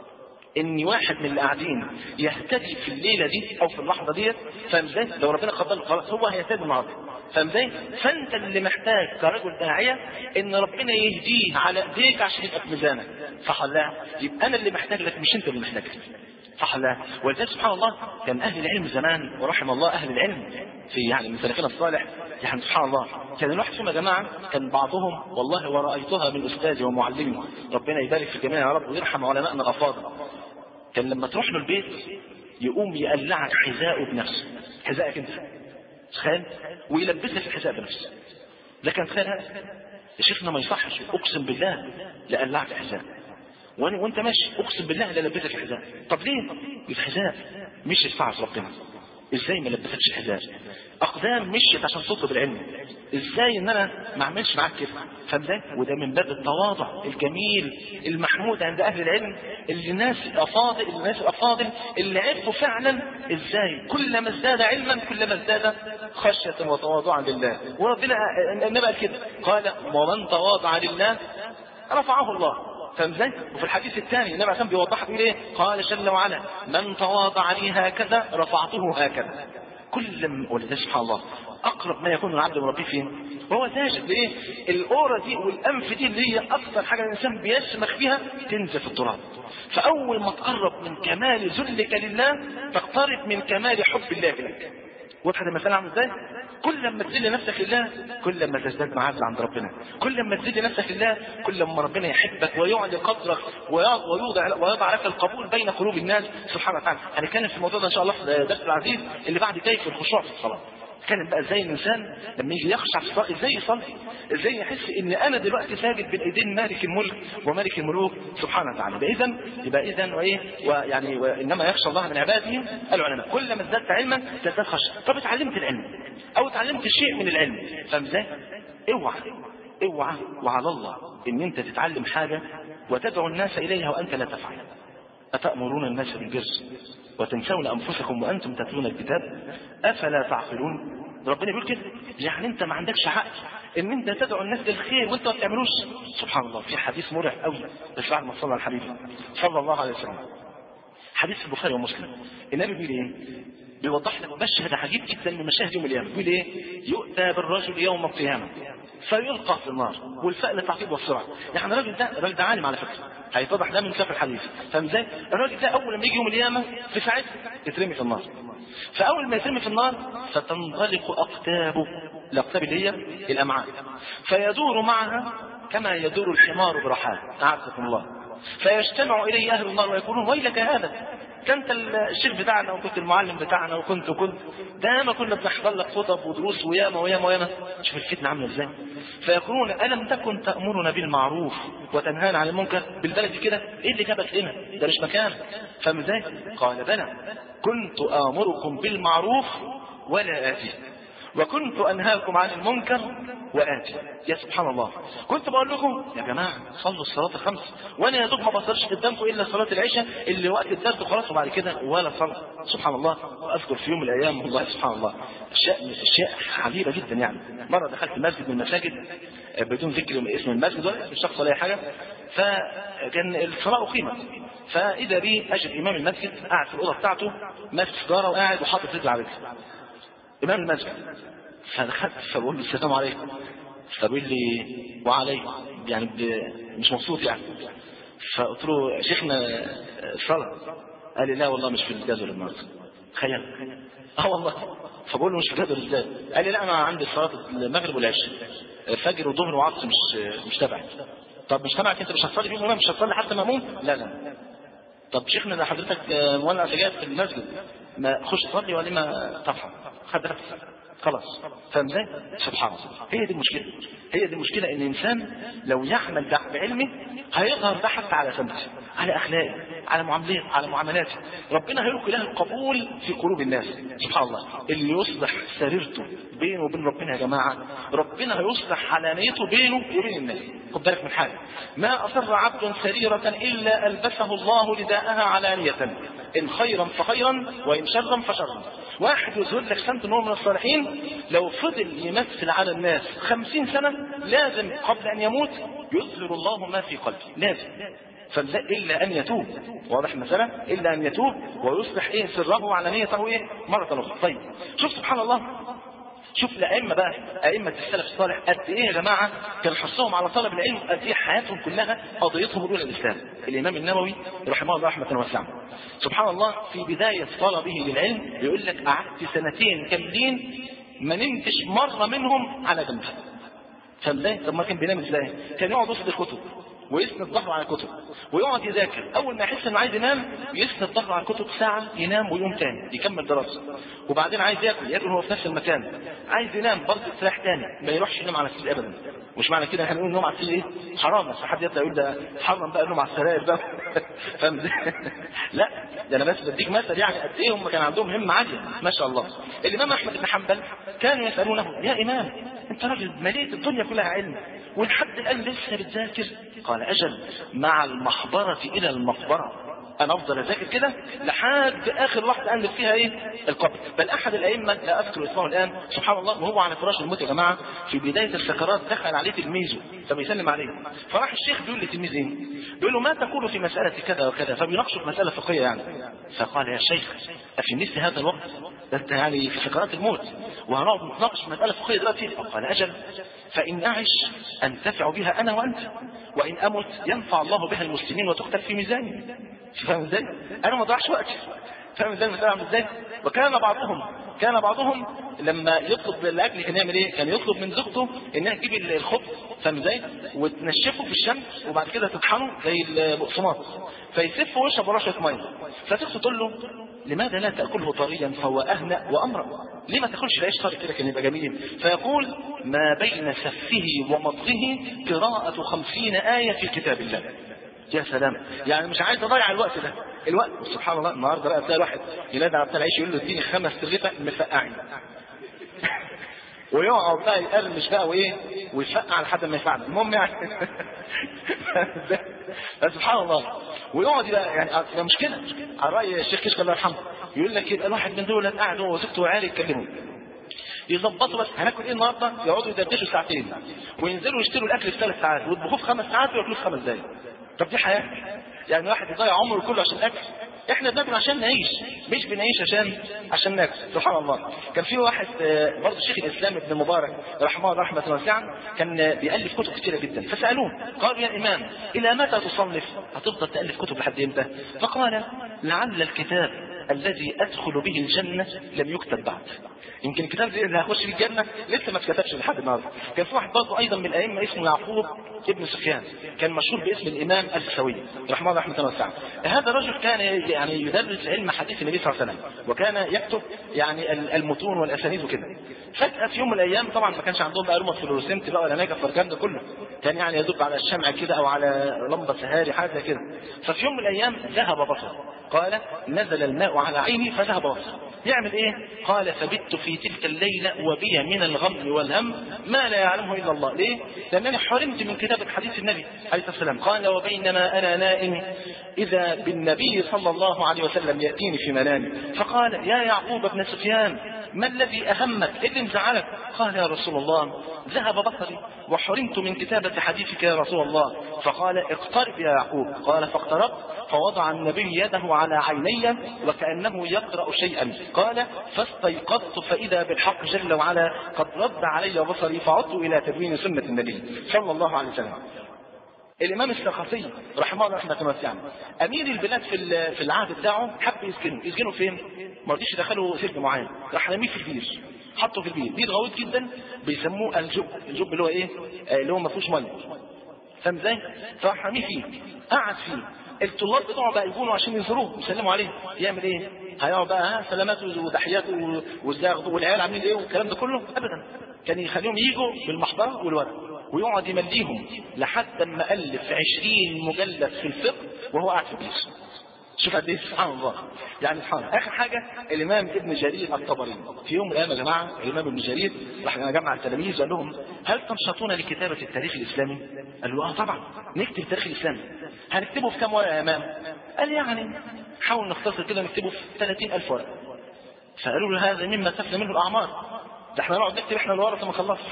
ان واحد من اللي قاعدين يهتدي في الليله دي او في اللحظه ديت، فاهم ازاي؟ لو ربنا قدر خلاص هو هيهتدي النهارده، فاهم ازاي؟ فانت اللي محتاج كرجل داعيه ان ربنا يهديه على ايديك عشان يبقى في ميزانك، صح ولا لا؟ يبقى انا اللي محتاج لك مش انت اللي محتاج لك، صح ولا لا؟ ولذلك سبحان الله كان اهل العلم زمان، ورحم الله اهل العلم في يعني من سلفنا الصالح، يعني سبحان الله كان الواحد فيهم يا جماعه، كان بعضهم والله ورأيتها من استاذي ومعلمي ربنا يبارك في الجميع يا رب ويرحم علماءنا الافاضل، كان لما تروح له البيت يقوم يقلعك حذاءه بنفسه، حذائك انت تخيل، ويلبسك الحذاء بنفسه. لكن تخيل هذا يا شيخنا ما يصحش، اقسم بالله لقلعك حذاء وانت ماشي، اقسم بالله لا لبسك الحذاء. طب ليه؟ الحذاء مش يدفع ربنا، ازاي ما لبستش الحذاء؟ اقدام مشيت عشان تطلب العلم، ازاي ان انا ما اعملش معاك كده؟ فاهم ازاي؟ وده من باب التواضع الجميل المحمود عند اهل العلم، اللي الناس الافاضل الناس الافاضل اللي عرفوا فعلا ازاي كلما ازداد علما كلما ازداد خشيه وتواضعا لله. وربنا النبي قال كده، قال ومن تواضع لله رفعه الله، فاهم ازاي؟ وفي الحديث الثاني النبي عشان بيوضحها بيقول ايه؟ قال جل وعلا من تواضع لي هكذا رفعته هكذا. كل ما ولذلك سبحان الله اقرب ما يكون العبد من ربه فين؟ وهو ساجد. ليه؟ الاوره دي والانف دي اللي هي اكثر حاجه الانسان بيسمخ فيها تنزل في التراب. فاول ما تقرب من كمال ذلك لله تقترب من كمال حب الله لك. واضح المثال عامل ازاي؟ كل ما تذل نفسك لله كل ما تزداد معزه عند ربنا، كل ما تذل نفسك لله كل ما ربنا يحبك ويعلي قدرك ويوضع ويضع لك القبول بين قلوب الناس سبحانه وتعالى. هنتكلم في الموضوع ده ان شاء الله في درس العزيز اللي بعد جاي في الخشوع في الصلاه. كان بقى ازاي الانسان لما يجي يخشع في الصلاه ازاي يصلي، ازاي يحس ان انا دلوقتي ساجد بين ايدين مالك الملك وملك الملوك سبحانه وتعالى. يبقى اذا يبقى اذا وايه ويعني وانما يخشى الله من عباده العلماء. كلما ازددت علما تزداد خشيه. طب اتعلمت العلم او اتعلمت شيء من العلم، فاهم ازاي؟ اوعى اوعى وعلى الله ان انت تتعلم حاجه وتدعو الناس اليها وانت لا تفعل. اتامرون الناس بالبر وتنسون انفسكم وانتم تتلون الكتاب افلا تعقلون؟ ربنا بيقول كده، يعني انت ما عندكش حق ان انت تدعو الناس للخير وانت ما بتعملوش. سبحان الله في حديث مرعب قوي بس بعد ما صلى على الحبيب صلى الله عليه وسلم، حديث البخاري ومسلم، النبي بيقول ايه؟ بيوضح لك مشهد عجيب جدا من مشاهد يوم القيامه. بيقول ايه؟ يؤتى بالرجل يوم القيامه فيلقى في النار والفأل تعقيب والسرعه. يعني الراجل ده الراجل ده عالم على فكره، هيتضح ده من كتاب الحديث، فاهم ازاي؟ الراجل ده اول ما يجي يوم القيامه في ساعتها يترمي في النار. فاول ما يترمي في النار فتنطلق اقتابه، الاقتاب اللي هي الامعاء، فيدور معها كما يدور الحمار برحاه، اعزكم الله. فيجتمع اليه اهل النار ويقولون ويلك هذا، كنت الشيخ بتاعنا وكنت المعلم بتاعنا وكنت وكنت ده ما كنا بنحضر لك خطب ودروس وياما وياما وياما. شوف الفتنه عامله ازاي. فيقولون الم تكن تامرنا بالمعروف وتنهانا عن المنكر؟ بالبلد كده ايه اللي جابك هنا؟ ده مش مكان، فاهم ازاي؟ قال بلى كنت امركم بالمعروف ولا اتي وكنت انهاكم عن المنكر واتي. يا سبحان الله، كنت بقول لكم يا جماعه صلوا الصلاه الخمس وانا يا دوب ما بصلش قدامكم الا صلاه العشاء اللي وقت الدرس وخلاص، وبعد كده ولا صلاه. سبحان الله. واذكر في يوم من الايام والله سبحان الله اشياء اشياء عجيبه جدا. يعني مره دخلت مسجد من المساجد بدون ذكر اسم المسجد ولا الشخص ولا اي حاجه، فكان الصلاه اقيمت، فاذا بي اجد امام المسجد قاعد في الاوضه بتاعته ماسك سيجاره وقاعد وحاطط رجل على رجل، امام المسجد. فدخلت فبقول له السلام عليكم، فبيقول لي وعليكم، يعني مش مبسوط يعني. فقلت له شيخنا صلاه؟ قال لي لا والله مش في الجدول النهارده. تخيل. اه والله. فبقول له مش في الجدول ازاي؟ قال لي لا انا عندي صلاه المغرب والعشاء، فجر وظهر وعصر مش مش تبعي. طب مش تبعك انت مش هتصلي فيهم؟ مش هتصلي حتى مأموم؟ لا لا. طب شيخنا ده حضرتك مولع سجاير في المسجد، ما خش صلي ولا ما تفهم؟ خد نفسك. خلاص. فاهم ازاي؟ سبحان الله. هي دي المشكله، هي دي المشكله، ان الانسان لو يعمل ده بعلمه هيظهر ده حتى على سمته، على اخلاقه، على معاملته، على معاملاته. ربنا هيلقي له القبول في قلوب الناس. سبحان الله. اللي يصلح سريرته بينه وبين ربنا يا جماعه، ربنا هيصلح علانيته بينه وبين الناس. خد بالك من حاجه، ما اصر عبد سريره الا البسه الله رداءها علانيه، ان خيرا فخيرا وان شرا فشرا. واحد يظهر لك سنة ان هو من الصالحين، لو فضل يمثل على الناس خمسين سنة لازم قبل ان يموت يظهر الله ما في قلبه، لازم. إلا أن يتوب، واضح مثلا، إلا أن يتوب ويصلح إيه سره وعلانيته إيه مرة أخرى. طيب شوف سبحان الله، شوف الأئمة بقى، أئمة السلف الصالح قد إيه يا جماعة كان حرصهم على طلب العلم، قد إيه حياتهم كلها قضيتهم الأولى الإسلام. الإمام النووي رحمه الله رحمة واسعة، سبحان الله، في بداية طلبه للعلم يقول لك قعدت سنتين كاملين ما نمتش مرة منهم على جنب. فازاي؟ طب ما كان بينام ازاي؟ كان يقعد وسط الكتب ويسند ظهره على الكتب ويقعد يذاكر. اول ما يحس انه عايز ينام يسند ظهره على الكتب ساعه، ينام ويقوم تاني يكمل دراسه. وبعدين عايز ياكل، ياكل هو في نفس المكان. عايز ينام برضه يستريح تاني، ما يروحش ينام على السرير ابدا. مش معنى كده هنقول النوم على السرير ايه؟ حرام، بس حد يطلع يقول ده حرام بقى النوم على السراير ده. فاهم ازاي؟ لا، ده انا بس بديك مثل يعني قد ايه هم كان عندهم همه عاليه ما شاء الله. الامام احمد بن حنبل كانوا يسالونه: يا امام انت راجل مليت الدنيا كلها علم ولحد الان لسه بتذاكر؟ قال: اجل، مع المحبره الى المقبره، انا افضل اذاكر كده لحد اخر واحده انزل فيها ايه؟ القبر. بل احد الائمه لا اذكر اسمه الان، سبحان الله، وهو على فراش الموت يا جماعه في بدايه السكرات دخل عليه تلميذه فبيسلم عليه، فراح الشيخ بيقول لتلميذه ايه؟ بيقول له: ما تقول في مساله كذا وكذا؟ فبيناقشه في مساله فقهيه يعني. فقال: يا شيخ افي مثل هذا الوقت؟ ده انت يعني في سكرات الموت وهنقعد نتناقش في مساله فقهيه دلوقتي؟ قال: اجل، فان اعش انتفع بها انا وانت، وان امت ينفع الله بها المسلمين وتكتب في ميزاني. فاهم ازاي؟ انا ما ضيعش وقتي. فاهم ازاي المساله عامله ازاي؟ وكان بعضهم كان بعضهم لما يطلب الاكل كان يعمل ايه؟ كان يطلب من زوجته انها تجيب الخبز، فاهم ازاي؟ وتنشفه في الشمس وبعد كده تطحنه زي البقسماط، فيسفه ويشرب وراه شويه ميه. فزوجته تقول له: لماذا لا تاكله طريا فهو اهنأ وامرأ؟ ليه ما تاكلش العيش طري كده كان يبقى جميل؟ فيقول: ما بين سفه ومضغه قراءة خمسين آية في كتاب الله. يا سلام، يعني مش عايز اضيع الوقت ده. الوقت سبحان الله النهارده بقى تلاقي واحد ينادي على بتاع العيش يقول له: اديني خمس ترغيفه مفقعين. ويقعد بقى يقرمش بقى وايه ويفقع لحد ما يفعل. المهم يعني سبحان الله. ويقعد بقى يعني مشكله على راي الشيخ كشك الله يرحمه، يقول لك يبقى الواحد من دول قاعد هو وزوجته وعياله يتكلموا، يظبطوا بس هناكل ايه النهارده، يقعدوا يدردشوا ساعتين وينزلوا يشتروا الاكل في ثلاث ساعات ويطبخوه في خمس ساعات وياكلوه في خمس دقائق. طب دي حياه؟ يعني واحد يضيع عمره كله عشان الاكل؟ احنا بناكل عشان نعيش، مش بنعيش عشان عشان ناكل. سبحان الله. كان في واحد برضه شيخ الاسلام ابن مبارك رحمه الله رحمه واسعه، كان بيالف كتب كثيره جدا، فسالوه قالوا: يا امام الى متى تصنف؟ هتفضل تالف كتب لحد امتى؟ فقال: لعل الكتاب الذي ادخل به الجنه لم يكتب بعد. يمكن الكتاب اللي هخش في الجنه لسه ما اتكتبش لحد النهارده. كان في واحد برضه ايضا من الائمه اسمه يعقوب ابن سفيان، كان مشهور باسم الامام الفسوي رحمه الله رحمه واسعه. هذا الرجل كان يعني يدرس علم حديث النبي صلى الله عليه وسلم، وكان يكتب يعني المتون والاسانيد وكده. فجاه في يوم من الايام، طبعا ما كانش عندهم بقى رمى فلوروسنت بقى ولا نجف والكلام ده كله، كان يعني يدب على الشمع كده او على لمبه سهاري حاجه كده. ففي يوم من الايام ذهب بصره، قال: نزل الماء على عيني فذهب بصره. يعمل ايه؟ قال: فبت في تلك الليله وبي من الغم والهم ما لا يعلمه الا الله. ليه؟ لانني حرمت من كتابه حديث النبي عليه الصلاه والسلام. قال: وبينما انا نائم اذا بالنبي صلى الله عليه وسلم ياتيني في منامي فقال: يا يعقوب بن سفيان ما الذي اهمك؟ ايه اللي مزعلك؟ قال: يا رسول الله ذهب بصري وحرمت من كتابه حديثك يا رسول الله. فقال: اقترب يا يعقوب. قال: فاقتربت فوضع النبي يده على عيني وكأنه يقرأ شيئا. قال: فاستيقظت فإذا بالحق جل وعلا قد رد علي بصري فعدت إلى تدوين سنة النبي صلى الله عليه وسلم. الإمام السخطي رحمه الله رحمة واسعة، أمير البلاد في في العهد بتاعه حب يسجنه. يسجنه فين؟ ما رضيش يدخله سجن معين، راح رميه في البير، حطه في البير. بير غويط جدا بيسموه الجب. الجب اللي هو ايه؟ اللي هو ما فيهوش ميه. فاهم ازاي؟ فراح رميه فيه، قعد فيه. الطلاب بتوعه بقى يجونوا عشان يزوروه يسلموا عليه. يعمل ايه؟ هيقعد بقى سلامات وتحيات والزاغ والعيال عاملين ايه والكلام ده كله، ابدا. كان يخليهم يجوا بالمحضره والورق ويقعد يمليهم لحد ما الف عشرين مجلد في الفقه وهو قاعد في البيت. شوف قد ايه سبحان الله. يعني سبحان الله. اخر حاجه الامام ابن جرير الطبري في يوم من الايام يا جماعه، الامام ابن جرير راح جمع التلاميذ وقال لهم هل تنشطون لكتابه التاريخ الاسلامي؟ قالوا اه طبعا نكتب التاريخ الاسلامي. هنكتبه في كام ورقه يا امام؟ قال يعني حاول نختصر كده نكتبه في ثلاثين ألف ورقه. فقالوا له هذا مما تفنى منه الاعمار، ده احنا نقعد نكتب احنا الورقه ما خلصش.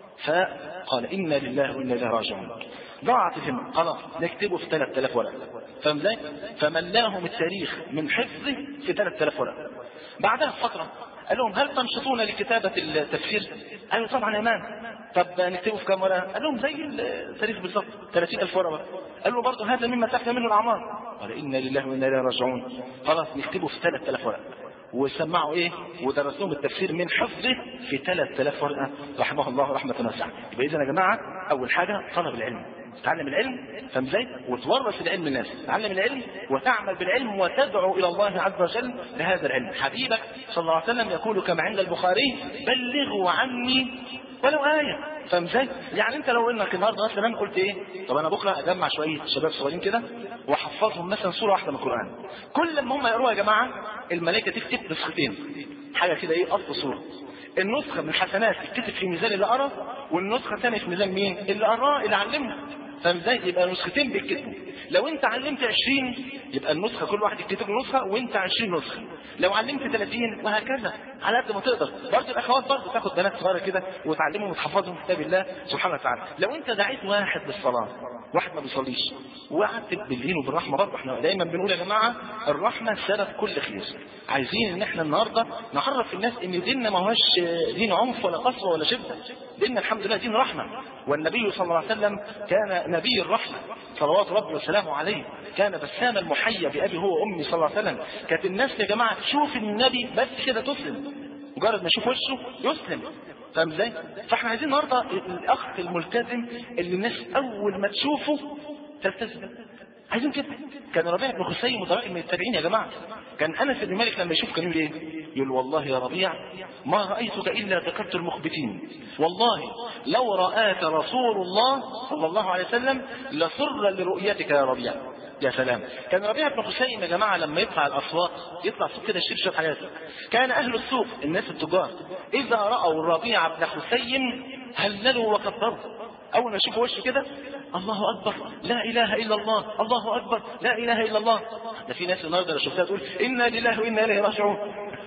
فقال انا لله وانا اليه راجعون. ضاعت الهمه، خلاص نكتبه في ثلاثة آلاف ورقه. فاهم ازاي؟ فملاهم التاريخ من حفظه في ثلاثة آلاف ورقه. بعدها بفتره قال لهم هل تنشطون لكتابه التفسير؟ قالوا طبعا يا مان. طب نكتبه في كام ورقه؟ قال لهم زي التاريخ بالظبط ثلاثين ألف ورقه. قال له برضه هذا مما تفنى منه الاعمار. قال انا لله وانا اليه راجعون. خلاص نكتبه في ثلاثة آلاف ورقه. وسمعوا ايه ودرس لهم التفسير من حفظه في ثلاثة آلاف ورقه رحمه الله رحمه واسعه. يبقى اذا يا جماعه اول حاجه طلب العلم، تعلم العلم، فاهم ازاي؟ وتورث العلم الناس، تعلم العلم وتعمل بالعلم وتدعو الى الله عز وجل بهذا العلم. حبيبك صلى الله عليه وسلم يقول كما عند البخاري بلغوا عني ولو آية. فاهم ازاي؟ يعني انت لو انك النهارده مثلا قلت ايه؟ طب انا بكره اجمع شويه شباب صغيرين كده واحفظهم مثلا سوره واحده من القران. كل ما هم يقروها يا جماعه الملائكه تكتب نسختين. حاجه كده ايه اصل صوره. النسخه من الحسنات تكتب في ميزان اللي قرا، والنسخه الثانيه في ميزان مين؟ اللي قراه اللي علمه. فاهم ازاي؟ يبقى نسختين بيتكتبوا. لو انت علمت عشرين يبقى النسخه كل واحد يكتب له نسخه وانت عشرين نسخه. لو علمت ثلاثين وهكذا على قد ما تقدر. برضه الاخوات برضه تاخد بنات صغيره كده وتعلمهم وتحفظهم كتاب الله سبحانه وتعالى. لو انت دعيت واحد للصلاه، واحد ما بيصليش، وقعدت باللين وبالرحمه، برضه احنا دايما بنقول يا جماعه الرحمه سبب كل خير. عايزين ان احنا النهارده نعرف الناس ان ديننا ما هوش دين عنف ولا قسوه ولا شده. ديننا الحمد لله دين رحمه. والنبي صلى الله عليه وسلم كان نبي الرحمه صلوات ربي وسلامه عليه، كان بسام المحيا بابي هو وامي صلى الله عليه وسلم. كانت الناس يا جماعه تشوف النبي بس كده تسلم، مجرد ما يشوف وشه يسلم. فاهم ازاي؟ فاحنا عايزين النهارده الاخ الملتزم اللي الناس اول ما تشوفه تلتزم. عايزين كده. كان ربيع بن خثيم متراكم من التابعين يا جماعه. كان انس بن مالك لما يشوف كان يقول ايه؟ يقول والله يا ربيع ما رايتك الا ذكرت المخبتين، والله لو راك رسول الله صلى الله عليه وسلم لسر لرؤيتك يا ربيع. يا سلام. كان ربيع بن خثيم يا جماعه لما يطلع الاسواق يطلع سوق كده يشتري شويه حاجات. كان اهل السوق الناس التجار اذا راوا ربيع بن خثيم هللوا وكبروا. اول ما يشوفوا وشه كده الله اكبر لا اله الا الله، الله اكبر لا اله الا الله. ده في ناس النهارده لو شفتها تقول انا لله وانا اليه راجعون.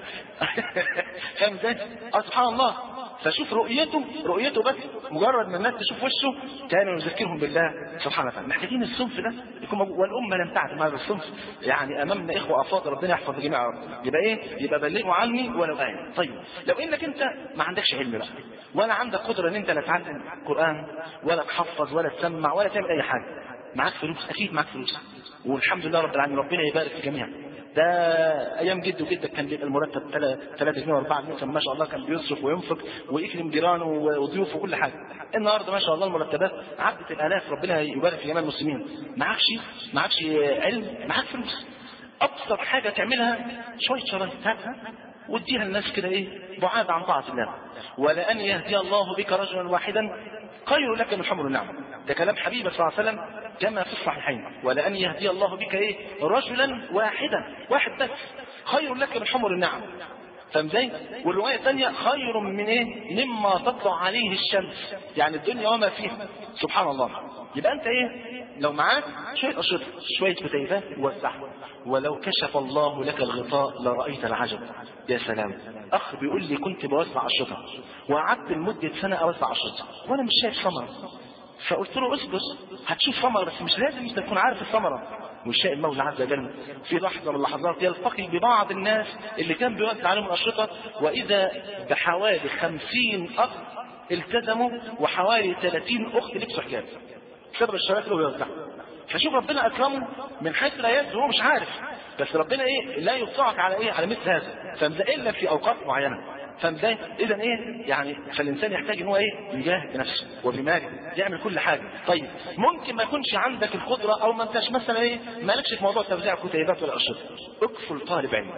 فاهم ازاي؟ اه سبحان الله. فشوف رؤيته رؤيته بس مجرد ما الناس تشوف وشه كانوا يذكرهم بالله سبحانه وتعالى. محتاجين الصنف ده يكون موجود، والامه لم تعلم هذا الصنف. يعني امامنا اخوه افاضل ربنا يحفظ الجميع يا رب. يبقى ايه؟ يبقى بلغوا عني ولو آية. طيب لو انك انت ما عندكش علم بقى ولا عندك قدره ان انت لا تتعلم قران ولا تحفظ ولا تسمع ولا تعمل اي حاجه، معاك فلوس؟ اكيد معاك فلوس والحمد لله رب العالمين، ربنا يبارك في الجميع. ده ايام جد وجدك كان بيبقى المرتب ثلاثة جنيه وأربعة جنيه، ما شاء الله كان بيصرف وينفق ويكرم جيرانه وضيوفه وكل حاجه. النهارده ما شاء الله المرتبات عدت الالاف، ربنا يبارك في جميع المسلمين. معكش معكش علم، معاك فلوس. ابسط حاجه تعملها شويه شرايط هاتها واديها للناس كده ايه بعاد عن طاعه الله. ولان يهدي الله بك رجلا واحدا خير لك من حمر النعم. ده كلام حبيبه صلى الله عليه وسلم كما في الصحيحين. ولان يهدي الله بك ايه رجلا واحدا، واحد بس، خير لك من حمر النعم. فاهم ازاي؟ والروايه الثانيه خير من ايه؟ مما تطلع عليه الشمس، يعني الدنيا وما فيها. سبحان الله. يبقى انت ايه؟ لو معاك شويه اشرطه شويه كتيبات وزعها، ولو كشف الله لك الغطاء لرايت العجب. يا سلام. اخ بيقول لي كنت بوزع اشرطه وقعدت لمده سنه اوزع اشرطه وانا مش شايف ثمره. فقلت له اصبر هتشوف ثمره، بس مش لازم انت تكون عارف الثمره. وشاء المولى عز وجل في لحظه من اللحظات يلتقي ببعض الناس اللي كان بيوزع عليهم الاشرطه، واذا بحوالي خمسين اخ التزموا وحوالي ثلاثين اخت لبسوا حجاب بسبب الشرايط اللي هو بيوزعها. فشوف ربنا اكرمه من حيث لا يدري، هو مش عارف، بس ربنا ايه لا يطلعك على ايه على مثل هذا. فمزا الا في اوقات معينه. فمزاي اذا ايه يعني فالانسان يحتاج ان هو ايه يجاهد بنفسه وبماله يعمل كل حاجه. طيب ممكن ما يكونش عندك القدره او ما انتش مثلا ايه مالكش في موضوع توزيع الكتيبات ولا الاشرطه، اكفل طالب علم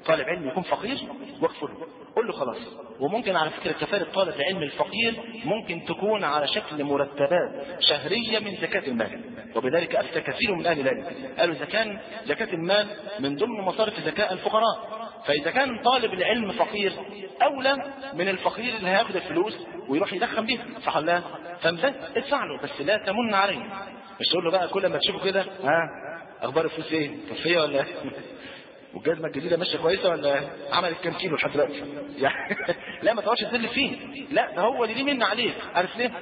طالب علم يكون فقير واكفله، قول له خلاص. وممكن على فكره كفاله طالب العلم الفقير ممكن تكون على شكل مرتبات شهريه من زكاه المال، وبذلك افتى كثير من اهل العلم قالوا اذا كان زكاه المال من ضمن مصارف زكاه الفقراء، فاذا كان طالب العلم فقير اولى من الفقير اللي هياخد الفلوس ويروح يدخن بيها، صح ولا لا؟ فانت ادفع له بس لا تمن عليه، مش تقول له بقى كل ما تشوفه كده ها اخبار الفلوس ايه؟ كفيه ولا والجزمه الجديده ماشيه كويسه ولا عملت كام كيلو لحد دلوقتي؟ يعني لا ما تقعدش تذل فيه، لا ده هو اللي ليه من عليك. عارف ليه؟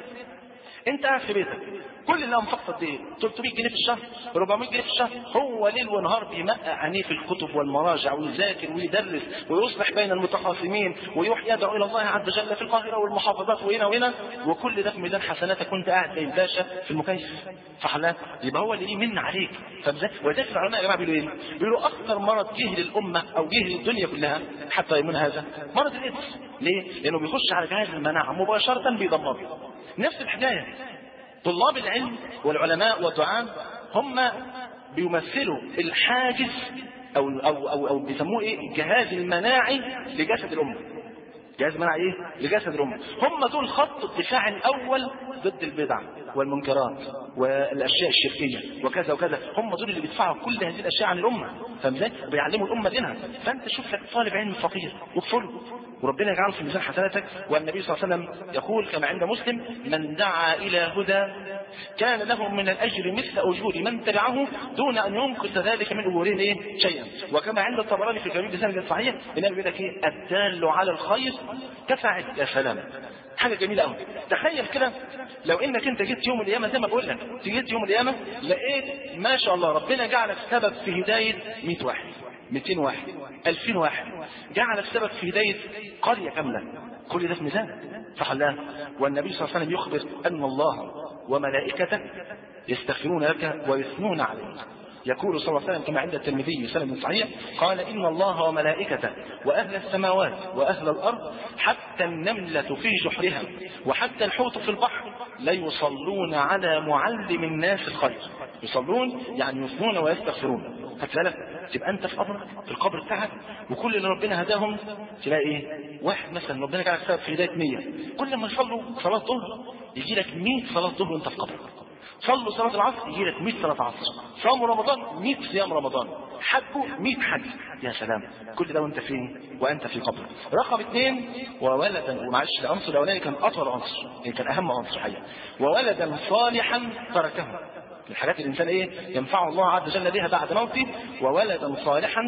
انت قاعد في بيتك كل اللي انفقت قد ايه؟ ثلاثمية جنيه في الشهر، أربعمية جنيه في الشهر، هو ليل ونهار بيمقع عينيه في الكتب والمراجع ويذاكر ويدرس ويصلح بين المتخاصمين ويروح يدعو الى الله عز وجل في القاهره والمحافظات وهنا وهنا، وكل ده في ميزان حسناتك وانت قاعد زي الباشا في المكيف. صح لا؟ يبقى هو اللي ليه من عليك. ولذلك العلماء يا جماعه بيقولوا ايه؟ بيقولوا اكثر مرض جهل الامه او جهل الدنيا كلها حتى يمون هذا مرض الايدز. ليه؟ لانه بيخش على جهاز المناعه مباشره بيدمره. نفس الحكايه طلاب العلم والعلماء والدعاة هم بيمثلوا الحاجز او او او, أو بيسموه ايه؟ الجهاز المناعي لجسد الامه. جهاز مناعي ايه؟ لجسد الامه. هم دول خط الدفاع الاول ضد البدع والمنكرات والاشياء الشركيه وكذا وكذا، هم دول اللي بيدفعوا كل هذه الاشياء عن الامه. فاهم ازاي؟ بيعلموا الامه دينها. فانت شوف لك طالب علم فقير واكفله وربنا يجعله في ميزان حسناتك. والنبي صلى الله عليه وسلم يقول كما عند مسلم: من دعا الى هدى كان له من الاجر مثل اجور من تبعه دون ان ينقص ذلك من اجورهم ايه؟ شيئا. وكما عند الطبراني في كبير بسند صحيح النبي بيقول لك ايه؟ الدال على الخير كفاعل. يا سلام، حاجه جميله قوي. تخيل كده لو انك انت جيت يوم القيامه زي ما بقول لك، جيت يوم القيامه لقيت ما شاء الله ربنا جعلك سبب في هدايه مئة واحد، مئتين واحد، ألفين واحد، جعلك سبب في هدايه قريه كامله، كل ده في ميزان. صح الله؟ والنبي صلى الله عليه وسلم يخبر ان الله وملائكته يستغفرون لك ويثنون عليك. يقول صلى الله عليه وسلم كما عند الترمذي بسند صحيح قال: إن الله وملائكته وأهل السماوات وأهل الأرض حتى النملة في جحرها وحتى الحوت في البحر لا يصلون على معلم الناس الخير. يصلون يعني يثنون ويستغفرون. فتلاقي تبقى أنت في قبرك في القبر بتاعك وكل اللي ربنا هداهم تلاقي إيه؟ واحد مثلا ربنا جعلك سبب في هداية مية، كل ما يصلوا صلاة ظهر يجي لك مية صلاة ظهر وأنت في قبرك. صلوا صلاة العصر يجي لك مئة صلاة عصر، صاموا رمضان مئة صيام رمضان، حجوا مئة حج. يا سلام، كل ده وانت فين؟ وانت في قبر. رقم اثنين وولدا، ومعلش العنصر الاولاني كان اطول عنصر، يعني كان اهم عنصر حقيقة. وولدا صالحا تركه، الحاجات الانسان ايه ينفعه الله عز وجل بها بعد موته. وولدا صالحا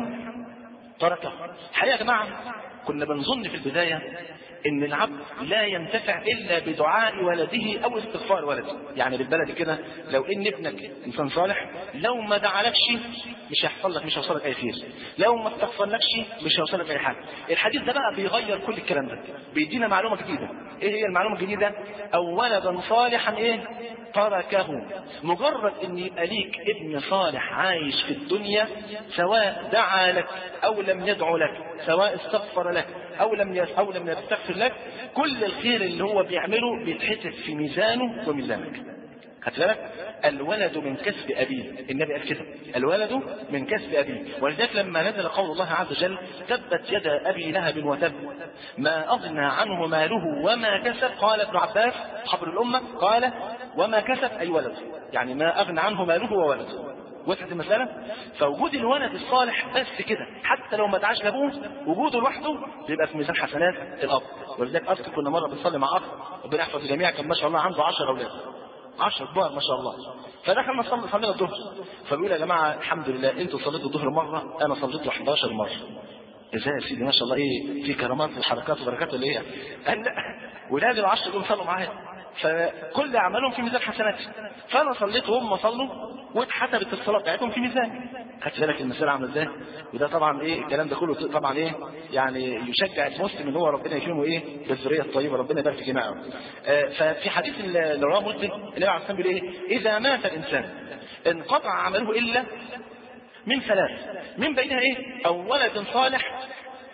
تركه. الحقيقة يا جماعة كنا بنظن في البداية ان العبد لا ينتفع الا بدعاء ولده او استغفار ولده. يعني بالبلد كده لو ان ابنك انسان صالح لو ما دعالكش مش هيحصل لك، مش هيوصل لك اي خير، لو ما استغفرلكش مش هيوصل لك اي حاجه. الحديث ده بقى بيغير كل الكلام ده، بيدينا معلومه جديده. ايه هي المعلومه الجديده؟ او ولدا صالحا ايه تركه. مجرد ان يبقى ليك ابن صالح عايش في الدنيا، سواء دعا لك او لم يدعو لك، سواء استغفر لك او لم او لم يستغفر لك، كل الخير اللي هو بيعمله بيتحسب في ميزانه وميزانك. خدت بالك؟ الولد من كسب ابيه، النبي قال كده: الولد من كسب ابيه. ولذلك لما نزل قول الله عز وجل: تبت يدا ابي لهب وتب ما اغنى عنه ماله وما كسب، قال ابن عباس حبر الامه قال: وما كسب اي ولد، يعني ما اغنى عنه ماله وولده. وصلت المسألة؟ فوجود الولد الصالح بس كده حتى لو ما دعاش لابوه، وجوده لوحده بيبقى في ميزان حسنات الاب. ولذلك اذكر كنا مره بنصلي مع اخ ربنا يحفظ الجميع، كان ما شاء الله عنده عشرة اولاد، عشرة كبار ما شاء الله. فدخلنا صلي صلينا الظهر، فبيقول: يا جماعه الحمد لله انتوا صليتوا الظهر مره، انا صليت احداشر مره. ازاي يا سيدي ما شاء الله، ايه في كرامات وحركات وبركات ولا ايه؟ قال لا، ولاد العشر دول صلوا معايا، فكل اعمالهم في ميزان حسناتي. فانا صليت وهم صلوا واتحسبت الصلاه بتاعتهم في ميزان. خدت بالك المساله عامله ازاي؟ وده طبعا ايه الكلام ده كله طبعا ايه يعني يشجع المسلم ان هو ربنا يكرمه ايه بالذريه الطيبه، ربنا يبارك في جماعه. آه ففي حديث اللي رواه مسلم النبي عليه الصلاه والسلام بيقول ايه؟ اذا مات الانسان انقطع عمله الا من ثلاث، من بينها ايه؟ او ولد صالح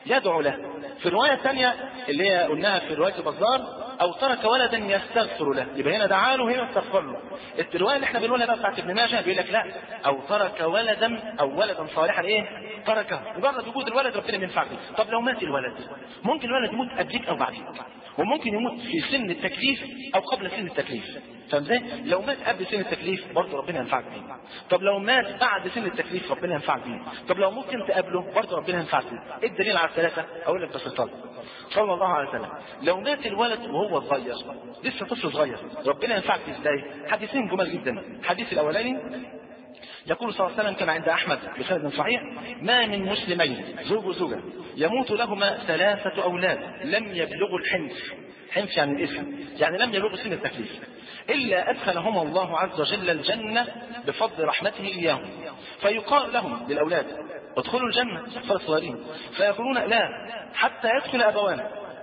يدعو له. في الروايه الثانيه اللي هي قلناها في روايه البزار او ترك ولدا يستغفر له، يبقى هنا دعا له هنا استغفر له. الروايه اللي احنا بنقولها بقى بتاعت ابن ماجه بيقول لك لا، او ترك ولدا او ولدا صالحا ايه تركه، مجرد وجود الولد ربنا بينفع به. طب لو مات الولد، ممكن الولد يموت قبلك او بعدك، وممكن يموت في سن التكليف او قبل سن التكليف. فاهم ازاي؟ لو مات قبل سن التكليف برضه ربنا ينفعك بيه. طب لو مات بعد سن التكليف ربنا ينفعك بيه. طب لو ممكن تقابله برضه ربنا ينفعك بيه. ايه الدليل على الثلاثه؟ اقول لك بس الطالب صلى الله عليه وسلم لو مات الولد وهو صغير لسه طفل صغير ربنا ينفعك بيه ازاي؟ حديثين جمال جدا. الحديث الاولاني يقول صلى الله عليه وسلم كما عند احمد بسند صحيح: ما من مسلمين زوج وزوجه يموت لهما ثلاثه اولاد لم يبلغوا الحنف، حنف يعني الاسم، يعني لم يبلغوا سن التكليف، الا ادخلهما الله عز وجل الجنه بفضل رحمته اياهم. فيقال لهم للاولاد: ادخلوا الجنه اطفال الصغيرين، فيقولون: لا حتى يدخل ابوان،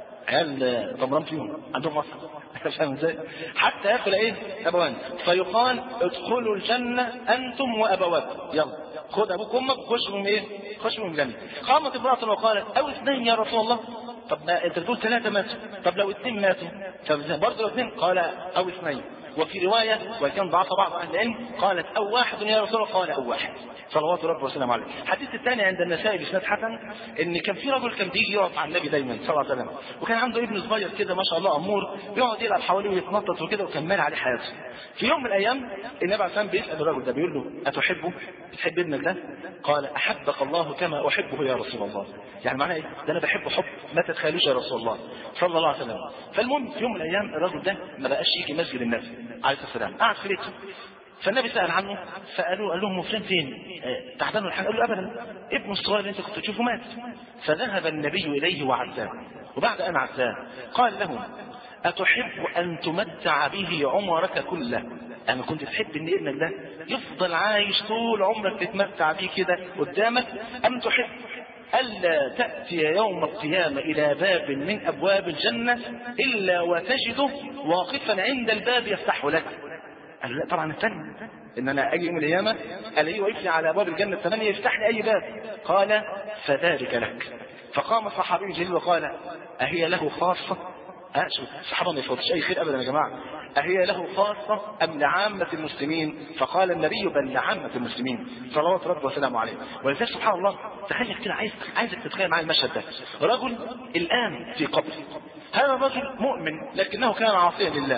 عيال طمران فيهم عندهم مصر فاهم ازاي؟ حتى يدخل ايه؟ ابوان. فيقال: ادخلوا الجنه انتم وابواكم، يلا خد ابوك وامك وخشوا من ايه؟ خشوا من الجنه. قامت امراه وقالت: او اثنين يا رسول الله. طب ما انت بتقول ثلاثه ماتوا، طب لو اثنين ماتوا؟ طب برضه لو اثنين؟ قال: او اثنين. وفي روايه وكان ضعف بعض اهل العلم قالت: او واحد يا رسول الله. قال: او واحد صلوات ربي وسلامه عليه. الحديث الثاني عند النسائي باسناد حسن ان كان في رجل كان بيجي يقف مع النبي دايما صلى الله عليه وسلم، وكان عنده ابن صغير كده ما شاء الله امور يقعد يلعب حواليه ويتنطط وكده، وكان مال عليه حياته. في يوم من الايام النبي عليه السلام بيسال الرجل ده بيقول له: اتحبه؟ تحب ابنك ده؟ قال: احبك الله كما احبه يا رسول الله. يعني معناه ايه؟ ده انا بحبه حب ما تتخيلوش يا رسول الله صلى الله عليه وسلم. فالمهم في يوم من الايام الرجل ده ما بقاش يجي مسجد النبي عليه الصلاه والسلام، قعد في بيته. فالنبي سأل عنه فقالوا قال لهم: فلان فين؟ اه تعبان ولا حاجه؟ قالوا: ابدا، ابنه الصغير اللي انت كنت تشوفه مات. فذهب النبي اليه وعزاه، وبعد ان عزاه قال له: اتحب ان تمتع به عمرك كله؟ انا كنت تحب ان ابنك ده يفضل عايش طول عمرك تتمتع بيه كده قدامك، ام تحب ألا تأتي يوم القيامة إلى باب من أبواب الجنة إلا وتجده واقفا عند الباب يفتحه لك؟ قال لا طبعا الثاني، ان انا اجي يوم القيامه الاقيه واقف لي على ابواب الجنه الثمانيه يفتح لي اي باب. قال: فذلك لك. فقام الصحابي الجليل وقال: اهي له خاصه؟ اه شوف الصحابه ما يفوتش اي خير ابدا يا جماعه. اهي له خاصه ام لعامه المسلمين؟ فقال النبي: بل لعامه المسلمين صلوات ربي وسلامه عليه. ولذلك سبحان الله تخيل كده، عايز عايزك تتخيل معايا المشهد ده. رجل الان في قبر، هذا الرجل مؤمن لكنه كان عاصيا لله،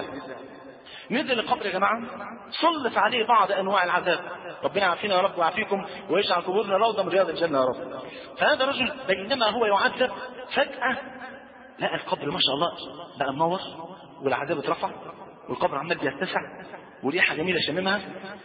نزل القبر يا جماعه سلط عليه بعض انواع العذاب، ربنا يعافينا يا رب ويعافيكم ويجعل قبورنا روضه من رياض الجنه يا رب. فهذا الرجل بينما هو يعذب فجاه لقى القبر ما شاء الله بقى منور، والعذاب اترفع، والقبر عمال بيتسع، وريحه جميله شممها،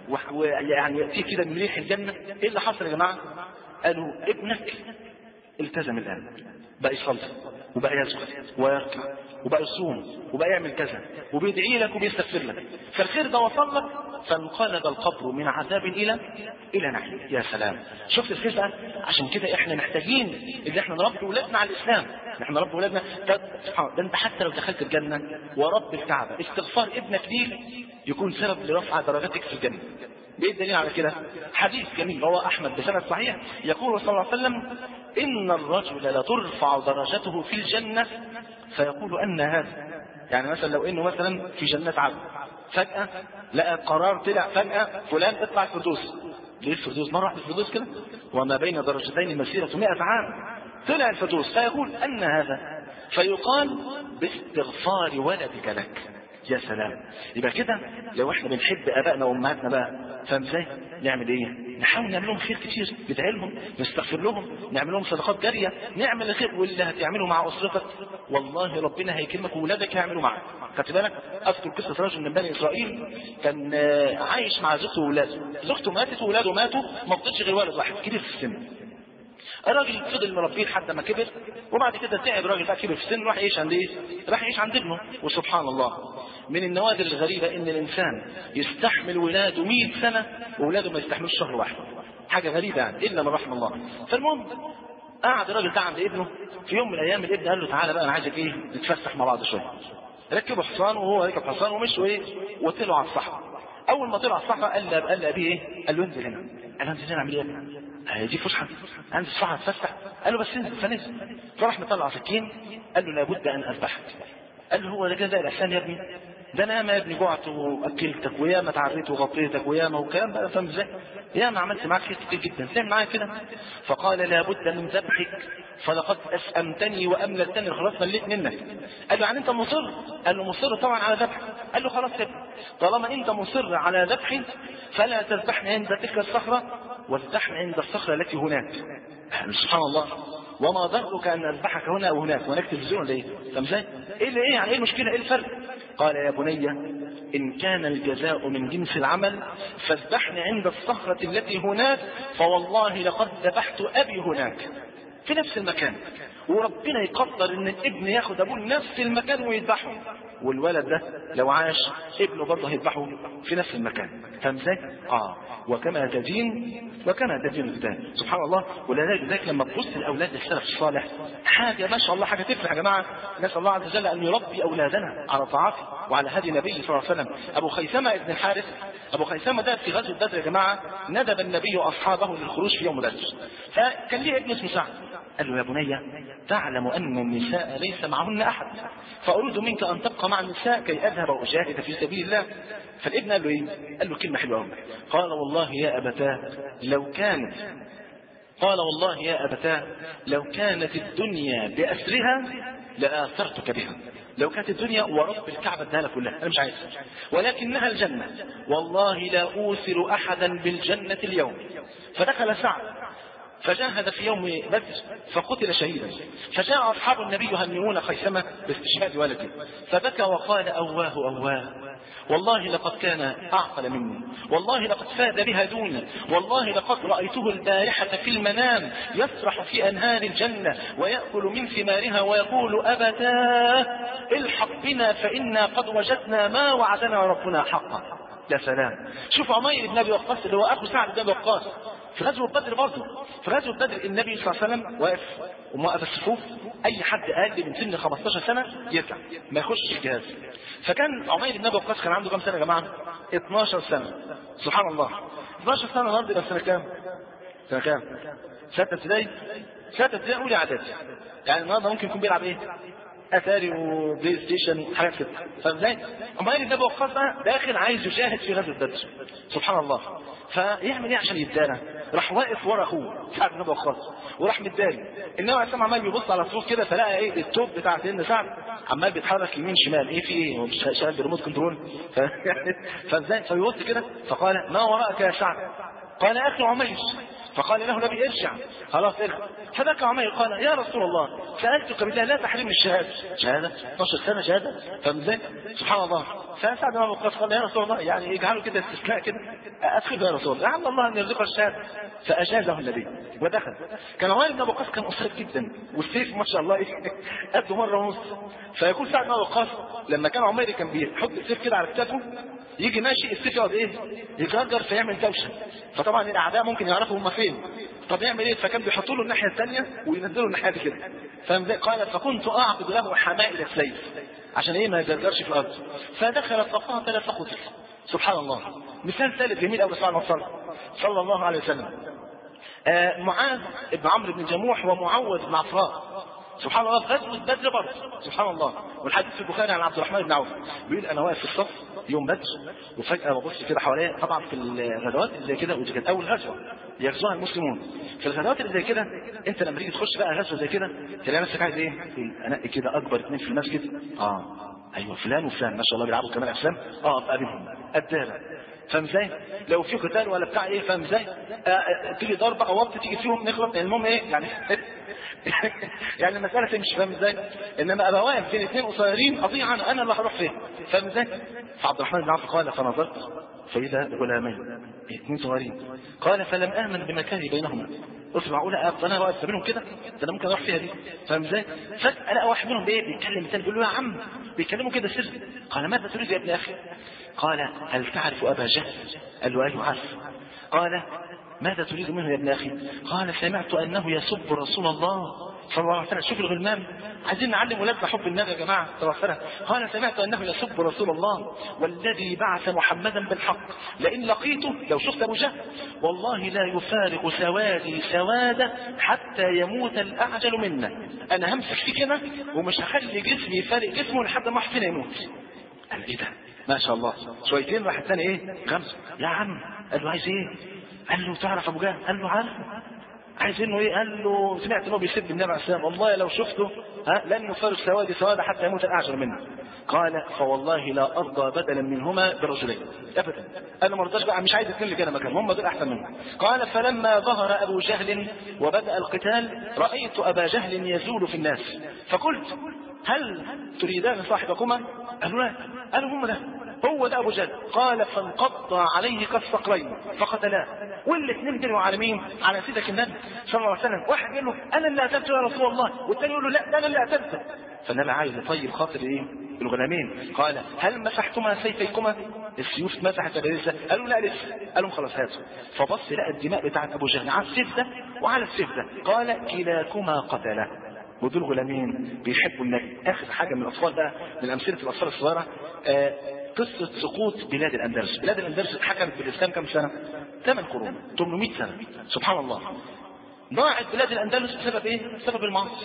ويعني ياتيه كده من ريح الجنه. ايه اللي حصل يا جماعه؟ قالوا: ابنك التزم الان، بقى يصلي وبقى يسجد ويركع وبقى يصوم وبقى يعمل كذا وبيدعي لك وبيستغفر لك، فالخير ده وصل لك. فانقلب القبر من عذاب الى الى نعيم. يا سلام، شفت الخير ده؟ عشان كده احنا محتاجين ان احنا نربي ولادنا على الاسلام، احنا نربي ولادنا. ده انت حتى لو دخلت الجنه ورب الكعبه استغفار ابنك ليك يكون سبب لرفع درجاتك في الجنه. ايه الدليل على كده؟ حديث جميل رواه احمد بسند صحيح يقول صلى الله عليه وسلم: ان الرجل لترفع درجته في الجنه فيقول: ان هذا، يعني مثلا لو انه مثلا في جنة عدن فجأة لقى قرار طلع فجأة فلان اطلع الفردوس. ليه الفردوس؟ مرة واحدة الفردوس كده، وما بين درجتين مسيرة مئة عام، طلع الفردوس. فيقول: ان هذا؟ فيقال: باستغفار ولدك لك. يا سلام. يبقى كده لو احنا بنحب ابائنا وامهاتنا بقى، فاهم ازاي؟ نعمل ايه؟ نحاول نعمل لهم خير كتير، ندعي لهم، نستغفر لهم، نعمل لهم صدقات جاريه، نعمل الخير. واللي هتعمله مع اسرتك والله ربنا هيكرمك وولادك هيعملوا معك. خدت بالك؟ اذكر قصه رجل من بني اسرائيل كان عايش مع زوجته وولاده، زوجته ماتت وولاده ماتوا، ما فضلش غير ولد واحد كبير في السن. الراجل فضل مربيه لحد ما كبر، وبعد كده تعب الراجل بقى كبر في السن، راح يعيش عند ايه؟ راح يعيش عند ابنه. وسبحان الله من النوادر الغريبه ان الانسان يستحمل ولاده مئة سنه وولاده ما يستحملوش شهر واحد. حاجه غريبه يعني الا من رحم الله. فالمهم قعد الراجل ده عند ابنه. في يوم من الايام الابن قال له: تعالى بقى انا عايزك ايه؟ نتفسح مع بعض شويه. ركبوا حصان وهو ركب حصان ومشوا ايه؟ وطلعوا على الصحراء. اول ما طلعوا على الصحراء قال قال لابيه ايه؟ قال له: انزل هنا. قال له: انزل هنا اعمل ايه؟ هي دي فسحه؟ عندي الصحه تفسح؟ قال له بس انزل، فنزل. فراح مطلع سكين، قال له لابد ان اذبحك. قال له هو ده جزاء الاحسان يا ابني؟ ده انا ياما يا ابني جعت واكلتك وياما تعريت وغطيتك وياما وكلام بقى، فاهم ازاي؟ ياما عملت معاك خير كتير جدا، تعمل معايا كده؟ فقال لابد من ذبحك فلقد اسأمتني واملتني، خلاص مليت منك. قال له يعني انت مصر؟ قال له مصر طبعا على ذبحك. قال له خلاص يا ابني طالما انت مصر على ذبحي فلا تذبحني عند تلك الصخره واذبحني عند الصخره التي هناك. سبحان الله، وما ضرك ان اذبحك هنا او هناك، وهناك تلفزيون ليه؟ فاهم ازاي؟ ايه اللي ايه يعني ايه المشكله؟ ايه الفرق؟ قال يا بني ان كان الجزاء من جنس العمل فاذبحني عند الصخره التي هناك، فوالله لقد ذبحت ابي هناك في نفس المكان، وربنا يقدر ان الابن ياخد ابوه لنفس المكان ويذبحه، والولد ده لو عاش ابنه برضه هيذبحه في نفس المكان. فاهم ازاي؟ اه وكما تدين وكما تدين الدين. سبحان الله. ولذلك لما تبص لاولاد السلف الصالح حاجه ما شاء الله، حاجه تفرح يا جماعه. نسال الله عز وجل ان يربي اولادنا على طاعته وعلى هدي النبي صلى الله عليه وسلم. ابو خيثمه ابن الحارث، ابو خيثمه ده في غزوه بدر يا جماعه ندب النبي اصحابه للخروج في يوم بدر، فكان ليه ابن اسمه سعد. قال له يا بني تعلم ان النساء ليس معهن احد، فاريد منك ان تبقى مع النساء كي اذهب واجاهد في سبيل الله. فالابن قال له ايه؟ قال له كلمه حلوه قوي. قال والله يا ابتاه لو كانت قال والله يا ابتاه لو كانت الدنيا باسرها لاثرتك بها. لو كانت الدنيا ورب الكعبه ادها لك كلها انا مش عايز، ولكنها الجنه، والله لا اوثر احدا بالجنه اليوم. فدخل سعد فجاهد في يوم بدر فقتل شهيدا، فجاء اصحاب النبي يهنئون خيثمه باستشهاد ولده، فبكى وقال اواه اواه، والله لقد كان اعقل مني، والله لقد فاد بها دوني، والله لقد رايته البارحه في المنام يسرح في انهار الجنه وياكل من ثمارها ويقول ابتاه الحق بنا فانا قد وجدنا ما وعدنا ربنا حقا. يا سلام. شوف عمير بن ابي وقاص اللي هو اخو سعد بن ابي وقاص في غزوه بدر برضه. في غزوه بدر النبي صلى الله عليه وسلم واقف وموقف الصفوف، اي حد اقل من سن خمستاشر سنه يطلع ما يخش الجهاز. فكان عمير بن ابي وقاص كان عنده كام سنه يا جماعه؟ اتناشر سنه. سبحان الله. اتناشر سنه النهارده يبقى سنه كام؟ سنه كام؟ سته ابتدائي؟ سته ابتدائي اولى اعدادي. يعني النهارده ممكن يكون بيلعب ايه؟ اتاري وبلاي ستيشن وحاجات كده. فاهم ازاي؟ عمير بن ابي وقاص داخل عايز يشاهد في غزوه بدر. سبحان الله. فيعمل ايه عشان يتدارى؟ راح واقف ورا اخوه سعد بن ابي وقاص وراح متداري. النبي عليه الصلاه عمال بيبص على الصوت كده فلقى ايه؟ التوب بتاع سيدنا سعد عمال بيتحرك يمين شمال. ايه في ايه؟ هو مش شغال بريموت كنترول؟ فازاي؟ فبيبص كده فقال ما وراءك يا سعد؟ قال اخي عمير. فقال له النبي ارجع، خلاص ارجع. فبكى عمير قال يا رسول الله سالتك بالله لا تحرمني الشهاده. شهاده؟ اتناشر سنه شهاده؟ فاهم ازاي؟ سبحان الله. فسعد بن ابي وقاص قال يا رسول الله يعني اجعلوا كده استثناء كده، ادخل يا رسول الله لعل الله ان يرزقه الشهاده. فاجازه النبي ودخل. كان عمير بن ابي وقاص كان قصير جدا والسيف ما شاء الله ايه قده مره ونص. فيقول سعد بن ابي وقاص لما كان عمير كان بيحط السيف كده على كتافه يجي ماشي السيف يقعد ايه؟ يجرجر فيعمل دوشه. فطبعا الاعداء ممكن يعرفوا هم فين. طب يعمل ايه؟ فكان بيحطوا له الناحيه الثانيه وينزلوا الناحيه دي كده. فاهم ازاي؟ قال فكنت اعقد له حمائل السيف عشان ايه؟ ما يجرجرش في الارض. فدخل فقاتل فقتل. سبحان الله. مثال ثالث جميل قوي صلى صلى الله عليه وسلم. آه معاذ بن عمرو بن جموح ومعوذ بن عفراء سبحان الله في غزوه بدر برضه. سبحان الله. والحديث في البخاري عن عبد الرحمن بن عوف بيقول انا واقف في الصف يوم بدر وفجاه ببص كده حواليا. طبعا في الغزوات اللي زي كده ودي كانت اول غزوه يغزوها المسلمون. في الغزوات اللي زي كده انت لما تيجي تخش بقى غزوه زي كده تلاقي نفسك عايز ايه؟ انقي كده اكبر اثنين في المسجد. اه ايوه فلان وفلان ما شاء الله بيلعبوا كمان افلام. اه ابقى بينهم قدامك. فاهم ازاي؟ لو في قتال ولا بتاع ايه فاهم ازاي؟ آه تيجي ضربه او وقت تيجي فيهم نخلص. المهم ايه يعني يعني المساله تمشي. فاهم ازاي؟ انما ابقى واقف بين اثنين قصيرين اضيع انا انا اللي هروح فين. فاهم ازاي؟ فعبد الرحمن بن عوف قال فنظرت فاذا غلامين اثنين صغيرين. قال فلم امن بمكاني بينهما. قلت معقوله ابقى انا واقف بينهم كده؟ ده انا ممكن اروح فيها دي. فاهم ازاي؟ فجاه الاقي واحد منهم ايه بيتكلم الثاني بيقول له يا عم بيتكلموا كده سر. قال ماذا تريد يا ابن اخي؟ قال هل تعرف ابا جهل؟ قال له ايوه عارف. قال ماذا تريد منه يا ابن اخي؟ قال سمعت انه يسب رسول الله صلى الله عليه وسلم. شوف الغلمان عايزين نعلم ولادنا حب النبي يا جماعه صلى الله عليه وسلم. قال سمعت انه يسب رسول الله والذي بعث محمدا بالحق لئن لقيته، لو شفت ابو جهل والله لا يفارق سوادي سواده حتى يموت الاعجل منا، انا همسك فيه كده ومش هخلي جسمي يفارق جسمه لحد ما حسين يموت. قال ايه ده ما شاء الله. شويتين راح الثاني ايه غمزه يا عم. قال له عايز ايه؟ قال له تعرف ابو جهل؟ قال له عارف. عايز انه ايه؟ قال له سمعت انه بيسب النبي عليه السلام والله لو شفته ها لن يفارق سوادي سواده حتى يموت الاعجل منه. قال فوالله لا ارضى بدلا منهما برجلين ابدا، انا ما رضاش بقى، مش عايز اثنين اللي كانوا مكانهم، هم دول احسن منهم. قال فلما ظهر ابو جهل وبدا القتال رايت ابا جهل يزول في الناس فقلت هل تريدان صاحبكما؟ قالوا لا. قالوا هم ده، هو ده ابو جهل. قال فانقض عليه كالصقرين فقتلاه، والاثنين جروا على مين؟ على سيدك النبي صلى الله عليه وسلم. واحد يقول له انا اللي قتلته يا رسول الله، والثاني يقول له لا ده انا اللي قتلته. فالنبي عايز يطيب خاطر ايه الغلامين. قال هل مسحتما سيفيكما؟ السيوف مسحت ولا لسه؟ قالوا لا لسه. قالوا خلاص هاتوا. فبص لقى الدماء بتاعت ابو جهل على السيف ده وعلى السيف ده. قال كلاكما قتله. ودول غلامين بيحبوا النبي. اخر حاجه من الاطفال بقى من امثله الاطفال الصغيره آه قصه سقوط بلاد الاندلس. بلاد الاندلس اتحكمت بالاسلام كم سنه؟ ثمان قرون، ثمانمائة سنه. سبحان الله. ضاعت بلاد الاندلس بسبب ايه؟ بسبب المعاصي.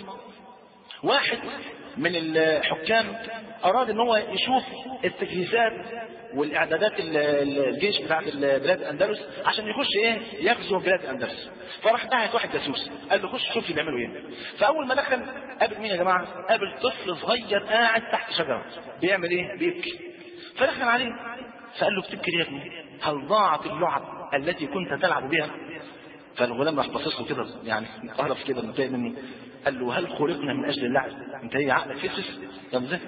واحد من الحكام اراد ان هو يشوف التجهيزات والاعدادات الجيش بتاعت بلاد الاندلس عشان يخش ايه يغزو بلاد الاندلس. فراح بعت واحد جاسوس قال له خش شوف بيعملوا ايه. فاول ما دخل قابل مين يا جماعه؟ قابل طفل صغير قاعد تحت شجره بيعمل ايه؟ بيبكي. فدخل عليه فقال له بتبكي ليه يا ابني؟ هل ضاعت اللعب التي كنت تلعب بها؟ فالغلام راح باصص له كده يعني قرف كده متضايق مني. قال له هل خلقنا من اجل اللعب؟ انت ايه عقلك فيسس؟ فاهم ازاي؟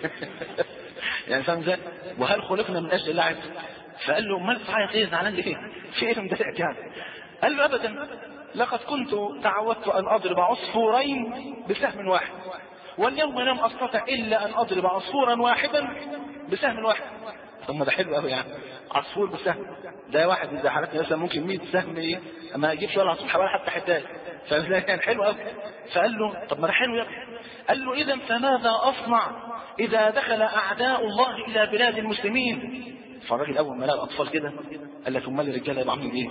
يعني فاهم ازاي؟ وهل خلقنا من اجل اللعب؟ فقال له امال تعيط ايه؟ زعلان ليه؟ في ايه مضايقك يعني؟ قال له ابدا لقد كنت تعودت ان اضرب عصفورين بسهم واحد واليوم لم استطع الا ان اضرب عصفورا واحدا بسهم واحد. ثم ده حلو قوي يعني عصفور بسهم. ده واحد اذا حالتنا مثلا ممكن مية سهم ايه ما يجيبش ولا عصفور حوالي حتى حتات. فده كان حلو قوي. فقال له طب ما ده حلو يا ابني. قال له اذا فماذا اصنع اذا دخل اعداء الله الى بلاد المسلمين؟ فالراجل اول ما لقى الاطفال كده قال لك امال الرجاله يبقى عاملين ايه؟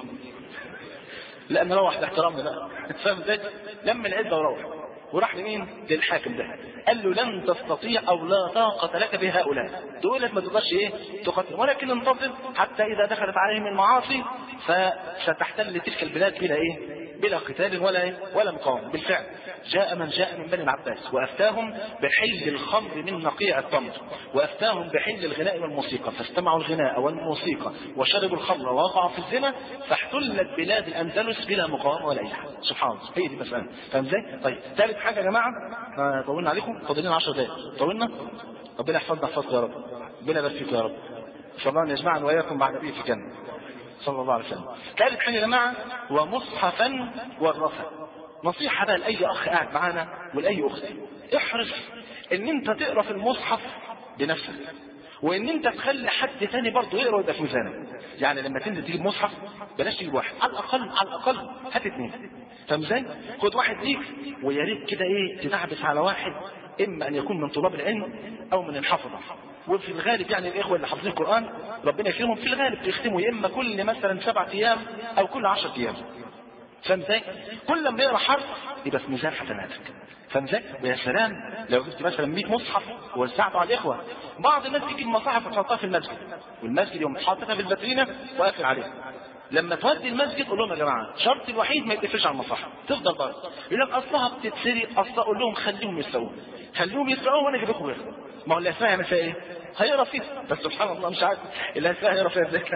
لا نروح باحترامنا بقى. فاهم ازاي؟ لم العده وروح وراح لمين؟ للحاكم ده. قال له لن تستطيع او لا طاقه لك بهؤلاء، تقول لك ما تقدرش ايه تقاتل، ولكن انتظر حتى اذا دخلت عليهم المعاصي فستحتل تلك البلاد بلا ايه؟ بلا قتال ولا إيه؟ ولا مقاومه. بالفعل جاء من جاء من بني العباس وافتاهم بحل الخمر من نقيع التمر وافتاهم بحل الغناء والموسيقى، فاستمعوا الغناء والموسيقى وشربوا الخمر ووقعوا في الزنا فاحتلت بلاد الاندلس بلا مقاومه ولا اي حاجه. سبحان الله. هي دي المساله. فاهم ازاي؟ طيب ثالث حاجه يا جماعه طولنا عليكم، فاضلين عشر دقائق. طولنا؟ ربنا يحفظنا يحفظكم يا رب. ربنا يبارك فيكم يا رب. ان شاء الله ان يجمعنا واياكم مع النبي في الجنه صلى الله عليه وسلم. ثالث حاجه يا جماعه ومصحفا ورثا. نصيحه بقى لاي اخ قاعد معانا ولاي اخت، احرص ان انت تقرا في المصحف بنفسك وان انت تخلي حد ثاني برضه يقرا ويبقى في ميزانك. يعني لما تنزل تجيب مصحف بلاش تجيب واحد، على الاقل على الاقل هات اثنين. فاهم ازاي؟ خد واحد ليك ويا ريت كده ايه تدعبس على واحد، اما ان يكون من طلاب العلم او من الحفظه. وفي الغالب يعني الاخوه اللي حافظين القران ربنا يكرمهم في الغالب بيختموا يا اما كل مثلا سبع ايام او كل عشر ايام. فاهم ازاي؟ كل لما يقرا حرف يبقى في ميزان حسناتك. فاهم ازاي؟ ويا سلام لو جبت مثلا مية مصحف ووزعته على الاخوه. بعض الناس تجيب المصاحف وتحطها في المسجد والمسجد يوم حاططها في الفاترينه وقافل عليها. لما تودي المسجد قول لهم يا جماعه الشرط الوحيد ما يتقفلش على المصاحف، تفضل برضه. يقول لك اصلها بتتسرق، اصلا اقول لهم خليهم يسرقوها، خليهم يسرقوها وانا اجيب لكم غيرها. ما هو اللي هيسرقها يعمل فيها ايه؟ هيقرا فيها. بس سبحان الله مش عارف اللي هيسرقها هيقرا فيها ازاي.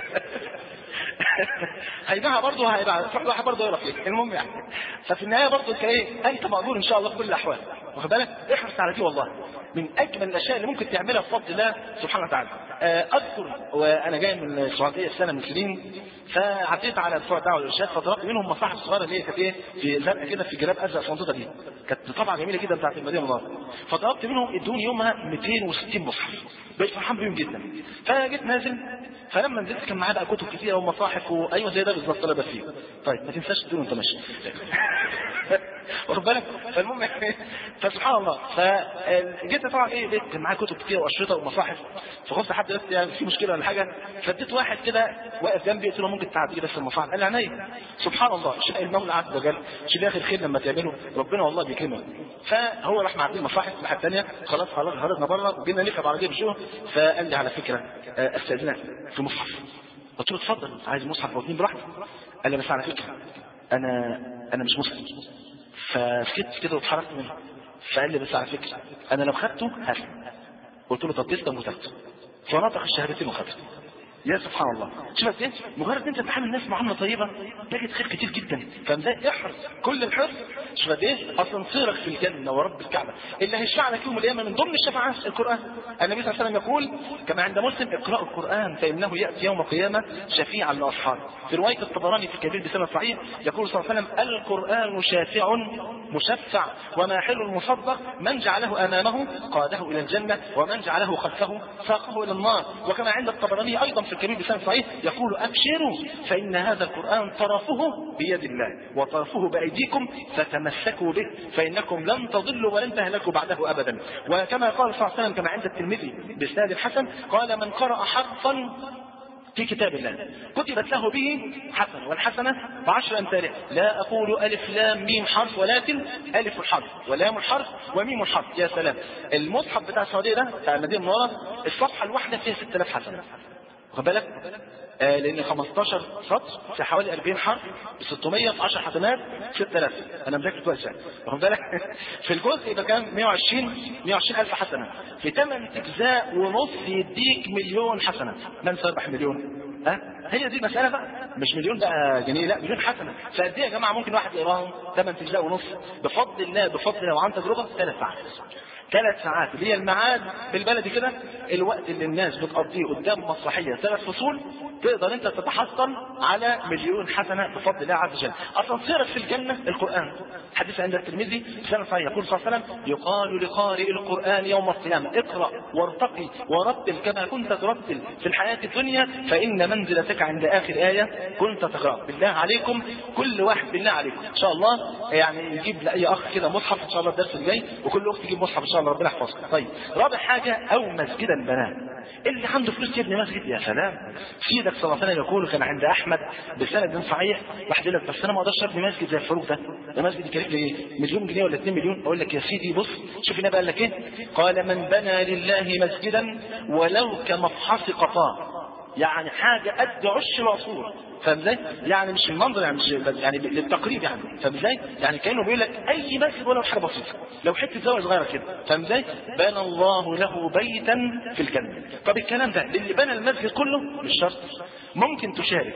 هيبيعها برضه هيبيعها تروح واحد برضه يقرا فيها. المهم يعني ففي النهايه برضه انت ايه؟ انت مقدور ان شاء الله في كل الاحوال. واخد بالك؟ احرص على دي والله من اجمل الاشياء اللي ممكن تعملها بفضل الله سبحانه وتعالى. اذكر وانا جاي من السعوديه السنه من سنين فعديت على بتوع الدعوه والارشاد فضربت منهم مصاحف صغيره اللي هي كانت ايه في زرقاء كده في جراب ازرق صندوقه دي كانت طبعا جميله جدا بتاعت المدينه المنوره. فضربت منهم ادوني يومها مئتين وستين مصحف بقيت فرحان بيهم جدا. فجيت نازل فلما نزلت كان معايا بقى كتب كتيره ومصاحف وايوه زي ده بالظبط اللي فيه. طيب ما تنساش تدور وانت ماشي. واخد بالك؟ فالمهم فسبحان الله، فجيت طبعا ايه لقيت معايا كتب كتير واشرطه ومصاحف، فخفت حد بس يعني في مشكله ولا حاجه، فاديت واحد كده واقف جنبي قلت له ممكن تعدي لي بس المصاحف؟ قال لي عينيا. سبحان الله، شاء المولى عز وجل، شيل اخر خير لما تعمله ربنا والله بيكرمك. فهو راح معدي المصاحف الناحيه الثانيه، خلاص خلاص خرجنا بره وجينا نركب عربيه بشوه، فقال لي على فكره استاذنك في مصحف. قلت له اتفضل، عايز مصحف او اثنين براحتك. قال لي بس على فكره انا انا مش مسلم. فسكت كده واتحركت منه. فقال لي بس على فكره انا لو خدته هسلم. قلت له طب تسلم وتاخده. فنطق الشهادتين وخدته. يا سبحان الله، شوف قد ايه مجرد انت تتعامل الناس معامله طيبه تجد خير كتير جدا. فازاي احرص كل الحرص. شوف قد ايه اصلا صيرك في الجنه ورب الكعبه اللي هيشفع لك يوم القيامه من ضمن الشفاعات القران. النبي صلى الله عليه وسلم يقول كما عند مسلم اقرأوا القران فانه ياتي يوم القيامه شفيعا لاصحابه. في روايه الطبراني في الكبير بسند صحيح يقول صلى الله عليه وسلم القران شافع مشفع وماحل مصدق، من جعله امامه قاده الى الجنه ومن جعله خلفه ساقه الى النار. وكما عند الطبراني ايضا في الكبير بسند صحيح يقول ابشروا فان هذا القران طرفه بيد الله وطرفه بايديكم فتمسكوا به فانكم لن تضلوا ولن تهلكوا بعده ابدا. وكما قال صلى الله عليه وسلم كما عند الترمذي باسناد حسن قال من قرأ حرفا في كتاب الله كتبت له به حسنة والحسنة بعشر أمثالها. لا أقول ألف لام ميم حرف ولكن ألف الحرف ولام الحرف وميم الحرف. يا سلام، المصحف بتاع السعودية ده بتاع المدينة المنورة الصفحة الواحدة فيها ستة آلاف حسنة. واخد بالك؟ آه لأن خمستاشر سطر في حوالي أربعين حرف ب ستمية في عشر حسنات ستة آلاف. أنا مذاكر كويس يعني. واخد بالك؟ في الجزء يبقى كام؟ مية وعشرين ألف حسنة. في ثمان أجزاء ونص يديك مليون حسنة. من سيربح مليون؟ ها؟ هي دي المسألة بقى، مش مليون بقى جنيه، لا مليون حسنة. فقد ايه يا جماعة ممكن واحد يقراهم ثمان أجزاء ونص بفضل الله بفضل الله وعن تجربة ثلاث ساعات. ثلاث ساعات اللي هي الميعاد بالبلدي كده، الوقت اللي الناس بتقضيه قدام مسرحيه ثلاث فصول، تقدر انت تتحصل على مليون حسنه بفضل الله عز وجل. اصلا سيرك في الجنه القران. حديث عند الترمذي سنة صحيح يقول صلى الله عليه وسلم يقال لقارئ القران يوم القيامه اقرا وارتقي ورتل كما كنت ترتل في الحياه الدنيا فان منزلتك عند اخر ايه كنت تقرا. بالله عليكم كل واحد بالله عليكم ان شاء الله يعني يجيب لاي اخ كده مصحف ان شاء الله الدرس الجاي، وكل اخت تجيب مصحف ان شاء الله ربنا يحفظك. طيب رابع حاجه او مسجدا بنات. اللي عنده فلوس يبني مسجد يا سلام. سيدك صلى الله عليه وسلم يقول كان عند احمد بسند صحيح واحد يقول لك بس انا ما اقدرش ابني مسجد زي الفاروق ده، ده مسجد يكلف لي مليون جنيه ولا اتنين مليون. اقول لك يا سيدي بص شوف النبي قال لك ايه؟ قال من بنى لله مسجدا ولو كمفحص قطاع، يعني حاجه قد عش العصور. فاهم ازاي؟ يعني مش المنظر يعني مش يعني للتقريب يعني. فاهم ازاي؟ يعني كانه بيقول لك اي مسجد ولو حاجه بسيطه، لو حته زاويه صغيره كده. فاهم ازاي؟ بنى الله له بيتا في الجنه. طب الكلام ده للي بنى المسجد كله مش شرط، ممكن تشارك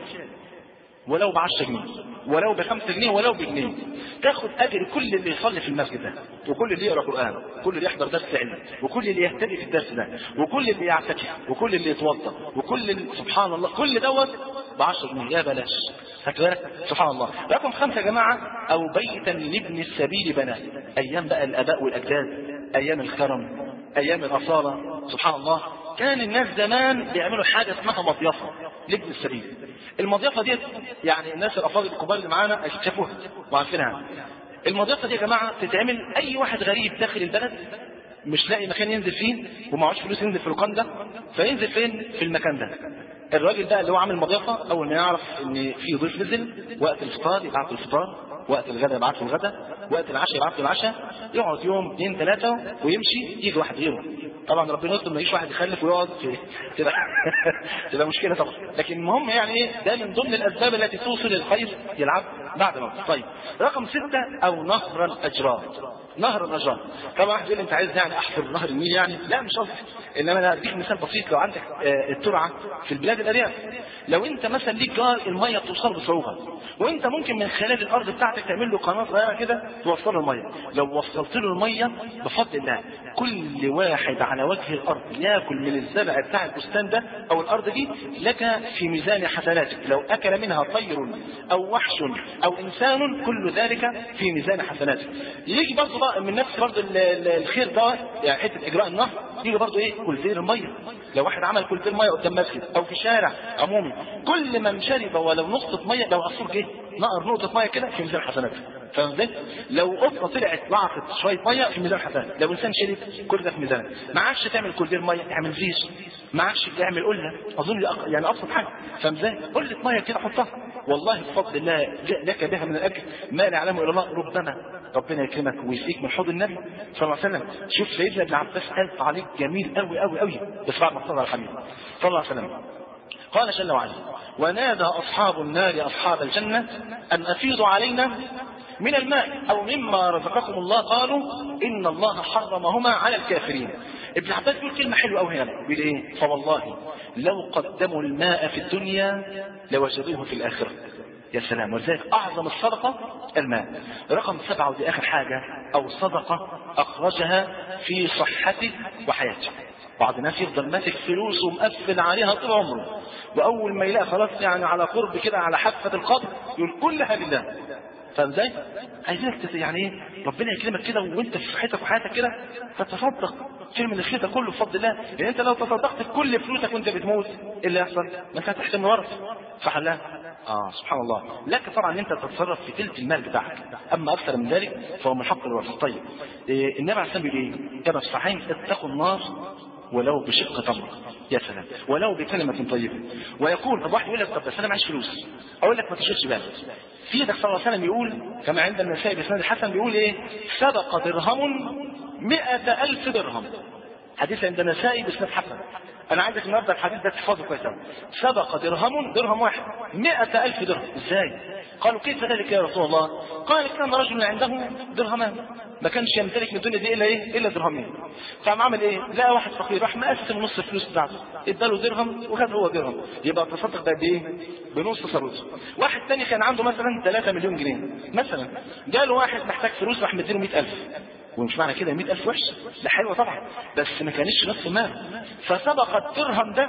ولو ب عشرة جنيه ولو ب خمسة جنيه ولو بجنيه، تاخد اجر كل اللي يصلي في المسجد ده، وكل اللي يقرا قران، وكل اللي يحضر درس علم، وكل اللي يهتدي في الدرس ده، وكل اللي يعتكف، وكل اللي يتوضا، وكل اللي سبحان الله كل دوت ب عشرة جنيه. يا بلاش. هكذا سبحان الله. رقم خمسة يا جماعه او بيتا لابن السبيل بناه. ايام بقى الاباء والاجداد، ايام الكرم، ايام الاصاله. سبحان الله كان الناس زمان بيعملوا حاجه اسمها مضيفه لابن السبيل. المضيفه ديت يعني الناس الافاضل الكبار اللي معانا اكيد شافوها وعارفينها. المضيفه دي يا جماعه تتعمل اي واحد غريب داخل البلد مش لاقي مكان ينزل فيه ومعهوش فلوس ينزل في اللوكان ده، فينزل فين؟ في المكان ده. الراجل ده اللي هو عامل مضيفه اول ما يعرف ان في ضيف نزل وقت الفطار يبعت الفطار، وقت الغداء يبعت له الغداء، وقت العشاء يبعت له العشاء، يقعد يوم اثنين ثلاثه ويمشي، يجي واحد غيره. طبعا ربنا يستر ما يجيش واحد يخلف ويقعد في تبقى تبقى مشكله طبعا. لكن المهم يعني ايه، ده من ضمن الاسباب التي توصل الخير يلعب بعد موته. طيب رقم ستة او نهر الاجرار. نهر الاجرار طبعا واحد يقول انت عايز يعني احفر نهر النيل يعني، لا مش قصدي، انما انا اديك مثال بسيط. لو عندك الترعه في البلاد الارياف، لو انت مثلا ليك جار الميه بتوصل بصعوبه، وانت ممكن من خلال الارض بتاعتك تعمل له قناه صغيره كده توصل له الميه، لو وصلت له الميه بفضل الله كل واحد على وجه الارض ياكل من الزرع بتاع البستان ده او الارض دي لك في ميزان حسناتك. لو اكل منها طير او وحش او انسان كل ذلك في ميزان حسناتك. يجي برضه بقى من نفس برضه الخير ده يعني حته اجراء النهر، يجي برضه ايه؟ كولدير الميه. لو واحد عمل كولدير ميه قدام مسجد او في شارع عمومي، كل من شرب ولو نقطه ميه، لو عصفور جه نقر نقطه ميه كده في ميزان حسناته. فاهم ازاي؟ لو قطه طلعت لعقت شويه ميه في ميزان حسنات، لو انسان شرب كل ده في ميزانه. ما عادش تعمل كولدير ميه، اعمل زيش. ما عادش تعمل قله، اظن دي أق... يعني ابسط حاجه. فاهم ازاي؟ قله ميه كده حطها، والله بفضل الله لك بها من الاجر ما لا يعلمه الا الله. ربما ربنا يكرمك ويسقيك من حوض النبي صلى الله عليه وسلم. شوف سيدنا ابن عباس قال تعليق جميل قوي قوي قوي، بس بعد ما صلى على الحبيب صلى الله عليه وسلم. قال جل وعلا: ونادى أصحاب النار أصحاب الجنة أن أفيضوا علينا من الماء أو مما رزقكم الله، قالوا إن الله حرمهما على الكافرين. ابن عباس بيقول كلمة حلوة أوي هنا، بيقول إيه؟ فوالله لو قدموا الماء في الدنيا لوجدوه في الآخرة. يا سلام. ولذلك أعظم الصدقة الماء. رقم سبعة ودي آخر حاجة، أو صدقة أخرجها في صحته وحياته. بعض الناس يفضل ماسك فلوس ومقفل عليها طول عمره، واول ما يلاقي خلاص يعني على قرب كده على حافه القبر يقول كلها لله. فاهم ازاي؟ عايزينك يعني ايه؟ ربنا يكرمك كده وانت في صحتك وحياتك كده تتصدق شيل من الشيء ده كله بفضل الله، لان انت لو تصدقت بكل فلوسك وانت بتموت ايه اللي يحصل؟ ما انت هتحسن ورث. صح لا؟ اه سبحان الله. لك طبعا انت تتصرف في ثلث المال بتاعك، اما اكثر من ذلك فهو من حق الورث. طيب إيه النبي عليه الصلاه والسلام بيقول ايه؟ كما في الصحيحين: اتقوا النار ولو بشق تمر. يا سلام. ولو بكلمة طيبة. ويقول طب واحد يقول لك طب بس انا معيش فلوس، اقول لك ما تشغلش بالك. سيدك صلى الله عليه وسلم يقول كما عند النسائي بسند الحسن، بيقول ايه؟ سبق درهم مئة ألف درهم. حديث عند النسائي بسند حسن. انا عايزك النهارده الحديث ده تحفظه كويس قوي. سبق درهم درهم واحد مئة ألف درهم. ازاي؟ قالوا كيف ذلك يا رسول الله؟ قال كان رجل عنده درهمان، ما كانش يمتلك من الدنيا دي الا ايه؟ الا درهمين. فقام عمل ايه؟ لقى واحد فقير راح مقسم نص الفلوس بتاعته، اداله درهم وخد هو درهم، يبقى تصدق بقد ايه؟ بنص ثروته. واحد ثاني كان عنده مثلا ثلاثة مليون جنيه مثلا، جاله واحد محتاج فلوس راح مديله مئة ألف. ومش معنى كده مئة ألف وحش، ده حلوة طبعا، بس ما كانش نص المال. فسبق الدرهم ده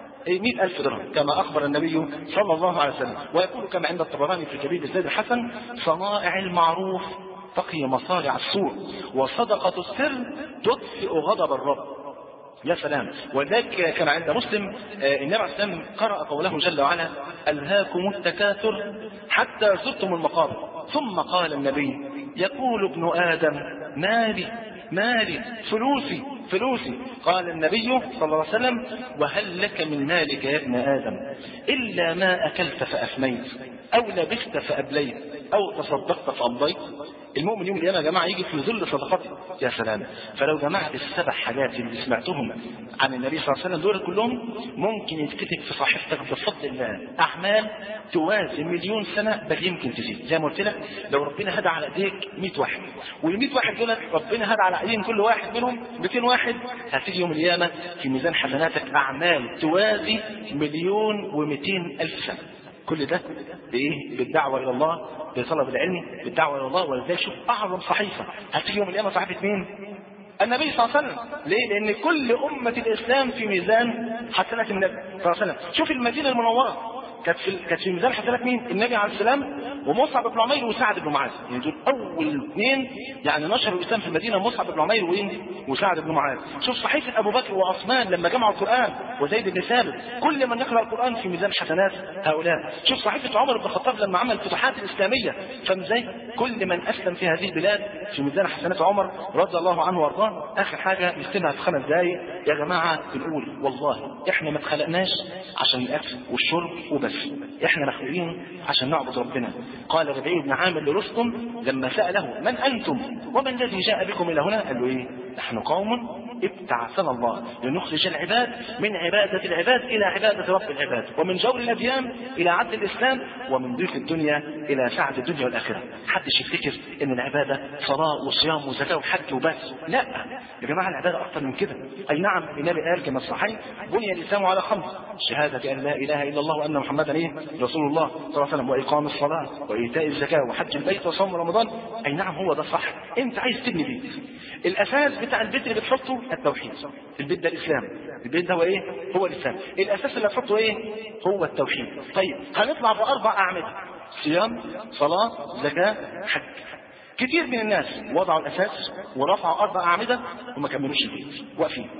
مئة ألف درهم كما أخبر النبي صلى الله عليه وسلم. ويقول كما عند الطبراني في كبير الزاد الحسن: صنائع المعروف تقي مصارع السوء، وصدقة السر تطفئ غضب الرب. يا سلام. وذلك كما عند مسلم النبي عليه الصلاة والسلام قرأ قوله جل وعلا: ألهاكم التكاثر حتى زرتم المقابر. ثم قال النبي: يقول ابن آدم مالي مالي فلوسي فلوسي. قال النبي صلى الله عليه وسلم: وهل لك من مالك يا ابن آدم إلا ما أكلت فأفنيت أو لبست فأبليت أو تصدقت فأمضيت. المؤمن يوم القيامة يا جماعة يجي في ظل صدقته. يا سلام. فلو جمعت السبع حاجات اللي سمعتهم عن النبي صلى الله عليه وسلم دول كلهم ممكن يتكتب في صحيفتك بفضل الله أعمال توازي مليون سنة، بل يمكن تزيد. زي ما قلت لك لو ربنا هدى على ايديك مئة واحد، وال100 واحد دول ربنا هدى على ايدين كل واحد منهم مئتين واحد، هتيجي يوم القيامة في ميزان حسناتك أعمال توازي مليون ومئتين ألف سنة. كل ده بايه؟ بالدعوه الى الله، بطلب العلم، بالدعوه الى الله. ولذلك شوف اعظم صحيفه هتيجي يوم القيامه صحيفه مين؟ النبي صلى الله عليه وسلم. ليه؟ لان كل امه الاسلام في ميزان حسنات النبي صلى الله عليه وسلم. شوف المدينه المنوره كانت في كانت في ميزان حسنات مين؟ النبي عليه السلام ومصعب بن عمير وسعد بن معاذ. يعني دول اول اثنين يعني نشروا الاسلام في المدينه، مصعب بن عمير وسعد بن معاذ. شوف صحيفه ابو بكر وعثمان لما جمعوا القران وزيد بن ثابت، كل من يقرا القران في ميزان حسنات هؤلاء. شوف صحيفه عمر بن الخطاب لما عمل الفتوحات الاسلاميه، فاهم ازاي؟ كل من اسلم في هذه البلاد في ميزان حسنات عمر رضي الله عنه وارضاه. اخر حاجه نختمها في خمس دقائق يا جماعه، بنقول والله احنا ما اتخلقناش عشان الاكل والشرب وبس، احنا مخلوقين عشان نعبد ربنا. قال ربيع بن عامر لرستم لما سأله: من أنتم ومن الذي جاء بكم إلى هنا؟ قال له إيه؟ نحن قوم ابتعثنا الله لنخرج العباد من عبادة العباد إلى عبادة رب العباد، ومن جور الأديان إلى عدل الإسلام، ومن ضيق الدنيا إلى سعة الدنيا والآخرة. حدش يفتكر إن العبادة صلاة وصيام وزكاة وحج وبس، لا يا جماعة العبادة أكثر من كده. أي نعم النبي قال كما الصحيح: بني الإسلام على خمس: شهادة أن لا إله إلا الله وأن محمدا إيه؟ رسول الله صلى الله عليه وسلم، وإقام الصلاة وإيتاء الزكاة وحج البيت وصوم رمضان. أي نعم هو ده صح. أنت عايز تبني بيت، الأساس بتاع البيت اللي بتحطه التوحيد. البيت ده الإسلام، البيت ده هو إيه؟ هو الإسلام. الأساس اللي هتحطه إيه؟ هو التوحيد. طيب هنطلع بأربع أعمدة: صيام، صلاة، زكاة، حج. كتير من الناس وضعوا الأساس ورفعوا أربع أعمدة وما كملوش البيت، واقفين.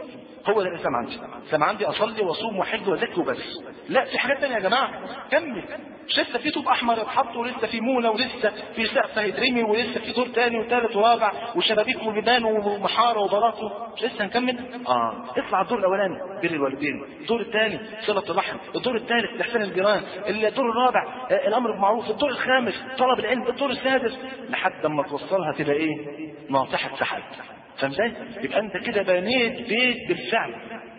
هو ده الاسلام عندي. الاسلام عندي اصلي واصوم واحج وازكي وبس. لا، في حاجات ثانيه يا جماعه. كمل. مش لسه في طوب احمر يتحط، ولسه في مونه، ولسه في سقف هيترمي، ولسه في دور ثاني وثالث ورابع وشبابيك وبيبان ومحاره وبلاطه. مش لسه هنكمل؟ اه اطلع الدور الاولاني بر الوالدين، الدور الثاني صله الرحم، الدور الثالث احسان الجيران، الدور الرابع آه الامر بالمعروف، الدور الخامس طلب العلم، الدور السادس لحد ما توصلها تبقى ايه؟ ناطحه سحاب. فاهم ازاي؟ يبقى انت كده بنيت بيت بالفعل.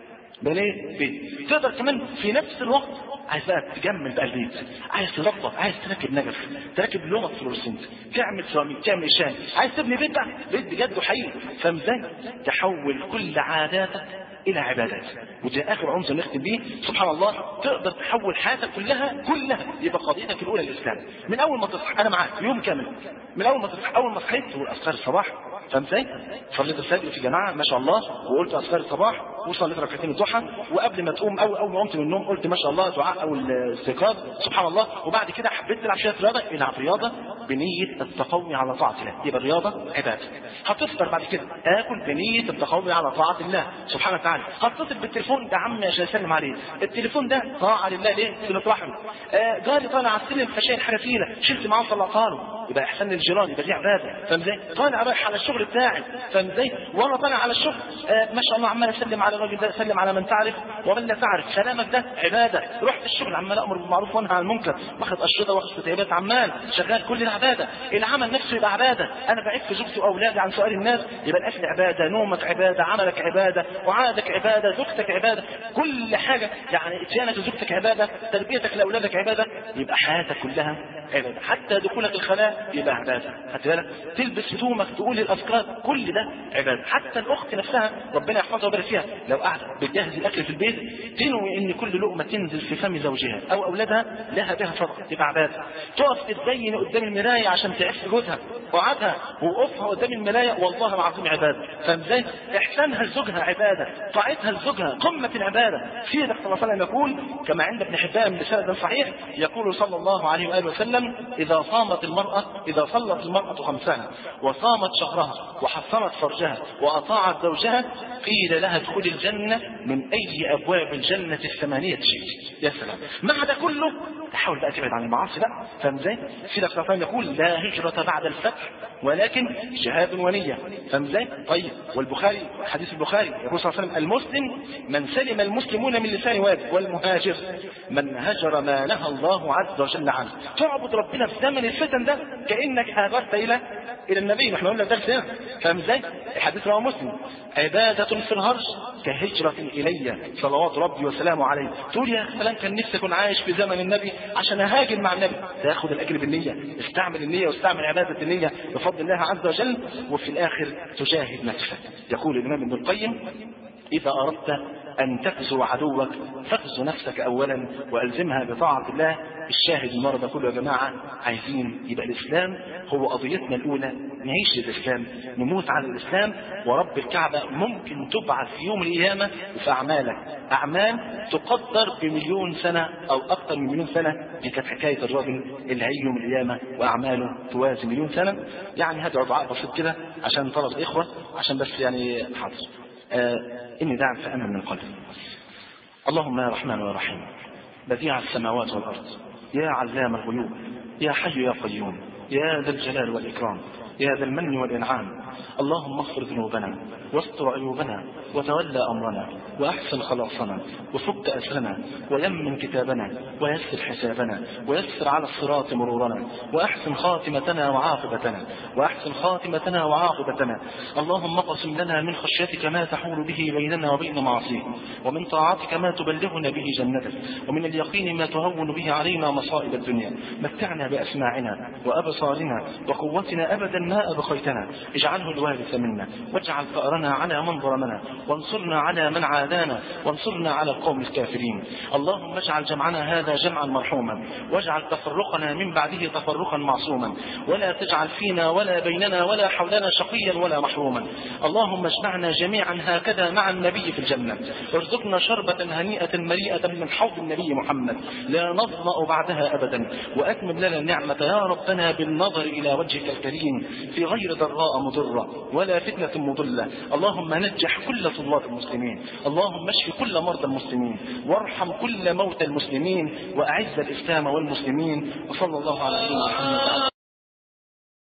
بنيت بيت. تقدر كمان في نفس الوقت عايز بقى تجمل بقى البيت، عايز تربط، عايز تركب نجف، تركب لغه فلورسنت، تعمل سيراميك، تعمل اشان، عايز تبني بيت بقى، بيت بجد وحقيقي. فاهم ازاي؟ تحول كل عاداتك الى عبادات. وده اخر عنصر نختم بيه. سبحان الله، تقدر تحول حياتك كلها كلها يبقى قضيتك الاولى الاسلام. من اول ما تصحى، انا معاك يوم كامل، من اول ما تصحى، اول ما صحيت تقول اذكار الصباح. فاهم ازاي؟ صليت الفجر في جماعه ما شاء الله، وقلت اذكار الصباح، وصليت ركعتين الضحى، وقبل ما تقوم او اول ما قمت من النوم قلت ما شاء الله دعاء او الاستيقاظ سبحان الله. وبعد كده حبيت تلعب شويه رياضه، العب رياضه بنيه التقوي على طاعه الله، يبقى الرياضه عباده. هتفطر بعد كده اكل بنيه التقوي على طاعه الله سبحانه وتعالى. هتصل بالتليفون، ده عمي عشان اسلم عليه، التليفون ده طاعه لله، ليه؟ صله رحم. آه جاري طالع على السلم فشايل حاجه ثقيله، شلت معاه طلعتها له، يبقى احسان للجيران، يبقى دي عباده. فاهم ازاي؟ طالع رايح على الشغل بتاعي، فاهم ازاي؟ وانا طالع على الشغل آه ما شاء الله عمال اسلم على الراجل ده، اسلم على من تعرف ومن لا تعرف، كلامك ده عباده. رحت الشغل عمال امر بالمعروف وانهى عن المنكر، واخد اشرطه واخد كتيبات، عمال شغال، كل العباده. العمل نفسه يبقى عباده. انا بعيد في زوجتي واولادي عن سؤال الناس، يبقى الاكل عباده، نومك عباده، عملك عباده، وعادك عباده، زوجتك عباده، كل حاجه يعني اتيانك لزوجتك عباده، تربيتك لاولادك عباده، يبقى حياتك كلها عباده. حتى دخولك الخلاء يبقى عباده. خدت بالك؟ تلبس هدومك، تقول الاذكار، كل ده عباده. حتى الاخت نفسها ربنا يحفظها ويبارك فيها، لو قاعده بتجهز الاكل في البيت تنوي ان كل لقمه تنزل في فم زوجها او اولادها لها بها صدقه، تبقى عباده. تقف تتبين قدام المرايه عشان تعف جوزها، وقعدها ووقوفها قدام المرايه والله العظيم عباده. فاهم ازاي؟ احسانها لزوجها عباده، طاعتها لزوجها قمه العباده. سيدنا صلى الله عليه وسلم يقول كما عند ابن حبان بسند صحيح، يقول صلى الله عليه واله وسلم: اذا صامت المراه، اذا صلت المراه خمسها وصامت شهرها وحصنت فرجها واطاعت زوجها قيل لها ادخلي الجنه من اي ابواب الجنه الثمانيه شئت. يا سلام. مع ده كله تحاول بقى تبعد عن المعاصي بقى. فاهم ازاي؟ سيدنا صلى الله عليه وسلم يقول: لا هجره بعد الفتح ولكن جهاد ونيه. فاهم ازاي؟ طيب. والبخاري حديث البخاري يقول صلى الله عليه وسلم: المسلم من سلم المسلمون من لسان واجب، والمهاجر من هجر ما نهى الله عز وجل عنه. تعبد ربنا في زمن الفتن ده كانك هاجرت الى الى النبي. نحن قلنا ده كده. فاهم ازاي؟ الحديث رواه مسلم: عباده في الهرج كهجره الي صلوات ربي وسلامه عليه. تقول يا فلان كان نفسي اكون عايش في زمن النبي عشان اهاجر مع النبي. تاخد الاجر بالنيه، استعمل النيه واستعمل عباده النيه بفضل الله عز وجل، وفي الاخر تجاهد نفسك. يقول الامام ابن القيم: اذا اردت ان تغزو عدوك فاغزو نفسك اولا والزمها بطاعه الله. الشاهد المرضى كله يا جماعه عايزين يبقى الاسلام هو قضيتنا الاولى، نعيش للاسلام، نموت على الاسلام. ورب الكعبه ممكن تبعث في يوم القيامه في اعمالك اعمال تقدر بمليون سنه او اكثر من مليون سنه. دي كانت حكايه الراجل اللي هيجي يوم القيامه واعماله توازي مليون سنه. يعني هدعو دعاء بسيط كده عشان طلب الاخوه، عشان بس يعني حاضر. آه إني داع فأمن من قلبي. اللهم يا رحمن يا رحيم، بديع السماوات والأرض، يا علام الغيوب، يا حي يا قيوم، يا ذا الجلال والإكرام، يا ذا المن والإنعام. اللهم اغفر ذنوبنا واستر عيوبنا وتولى أمرنا وأحسن خلاصنا وفك أسرنا ويمن كتابنا ويسر حسابنا ويسر على الصراط مرورنا وأحسن خاتمتنا وعاقبتنا وأحسن خاتمتنا وعاقبتنا. اللهم اقسم لنا من خشيتك ما تحول به بيننا وبين معصيك، ومن طاعتك ما تبلغنا به جنتك، ومن اليقين ما تهون به علينا مصائب الدنيا. متعنا بأسماعنا وأبصارنا وقوتنا أبدا ما أبقيتنا، اجعله الوارث منا واجعل ثأرنا على من ظلمنا وانصرنا على من عادانا وانصرنا على القوم الكافرين. اللهم اجعل جمعنا هذا جمعا مرحوما واجعل تفرقنا من بعده تفرقا معصوما، ولا تجعل فينا ولا بيننا ولا حولنا شقيا ولا محروما. اللهم اجمعنا جميعا هكذا مع النبي في الجنة، ارزقنا شربة هنيئة مريئة من حوض النبي محمد لا نظمأ بعدها أبدا، وأتمم لنا النعمة يا ربنا بالنظر إلى وجهك الكريم في غير ضراء مضرة ضارة ولا فتنة مضلة. اللهم نجح كل طلاب المسلمين، اللهم اشف كل مرضى المسلمين، وارحم كل موتى المسلمين، وأعز الإسلام والمسلمين. وصلى الله على سيدنا محمد.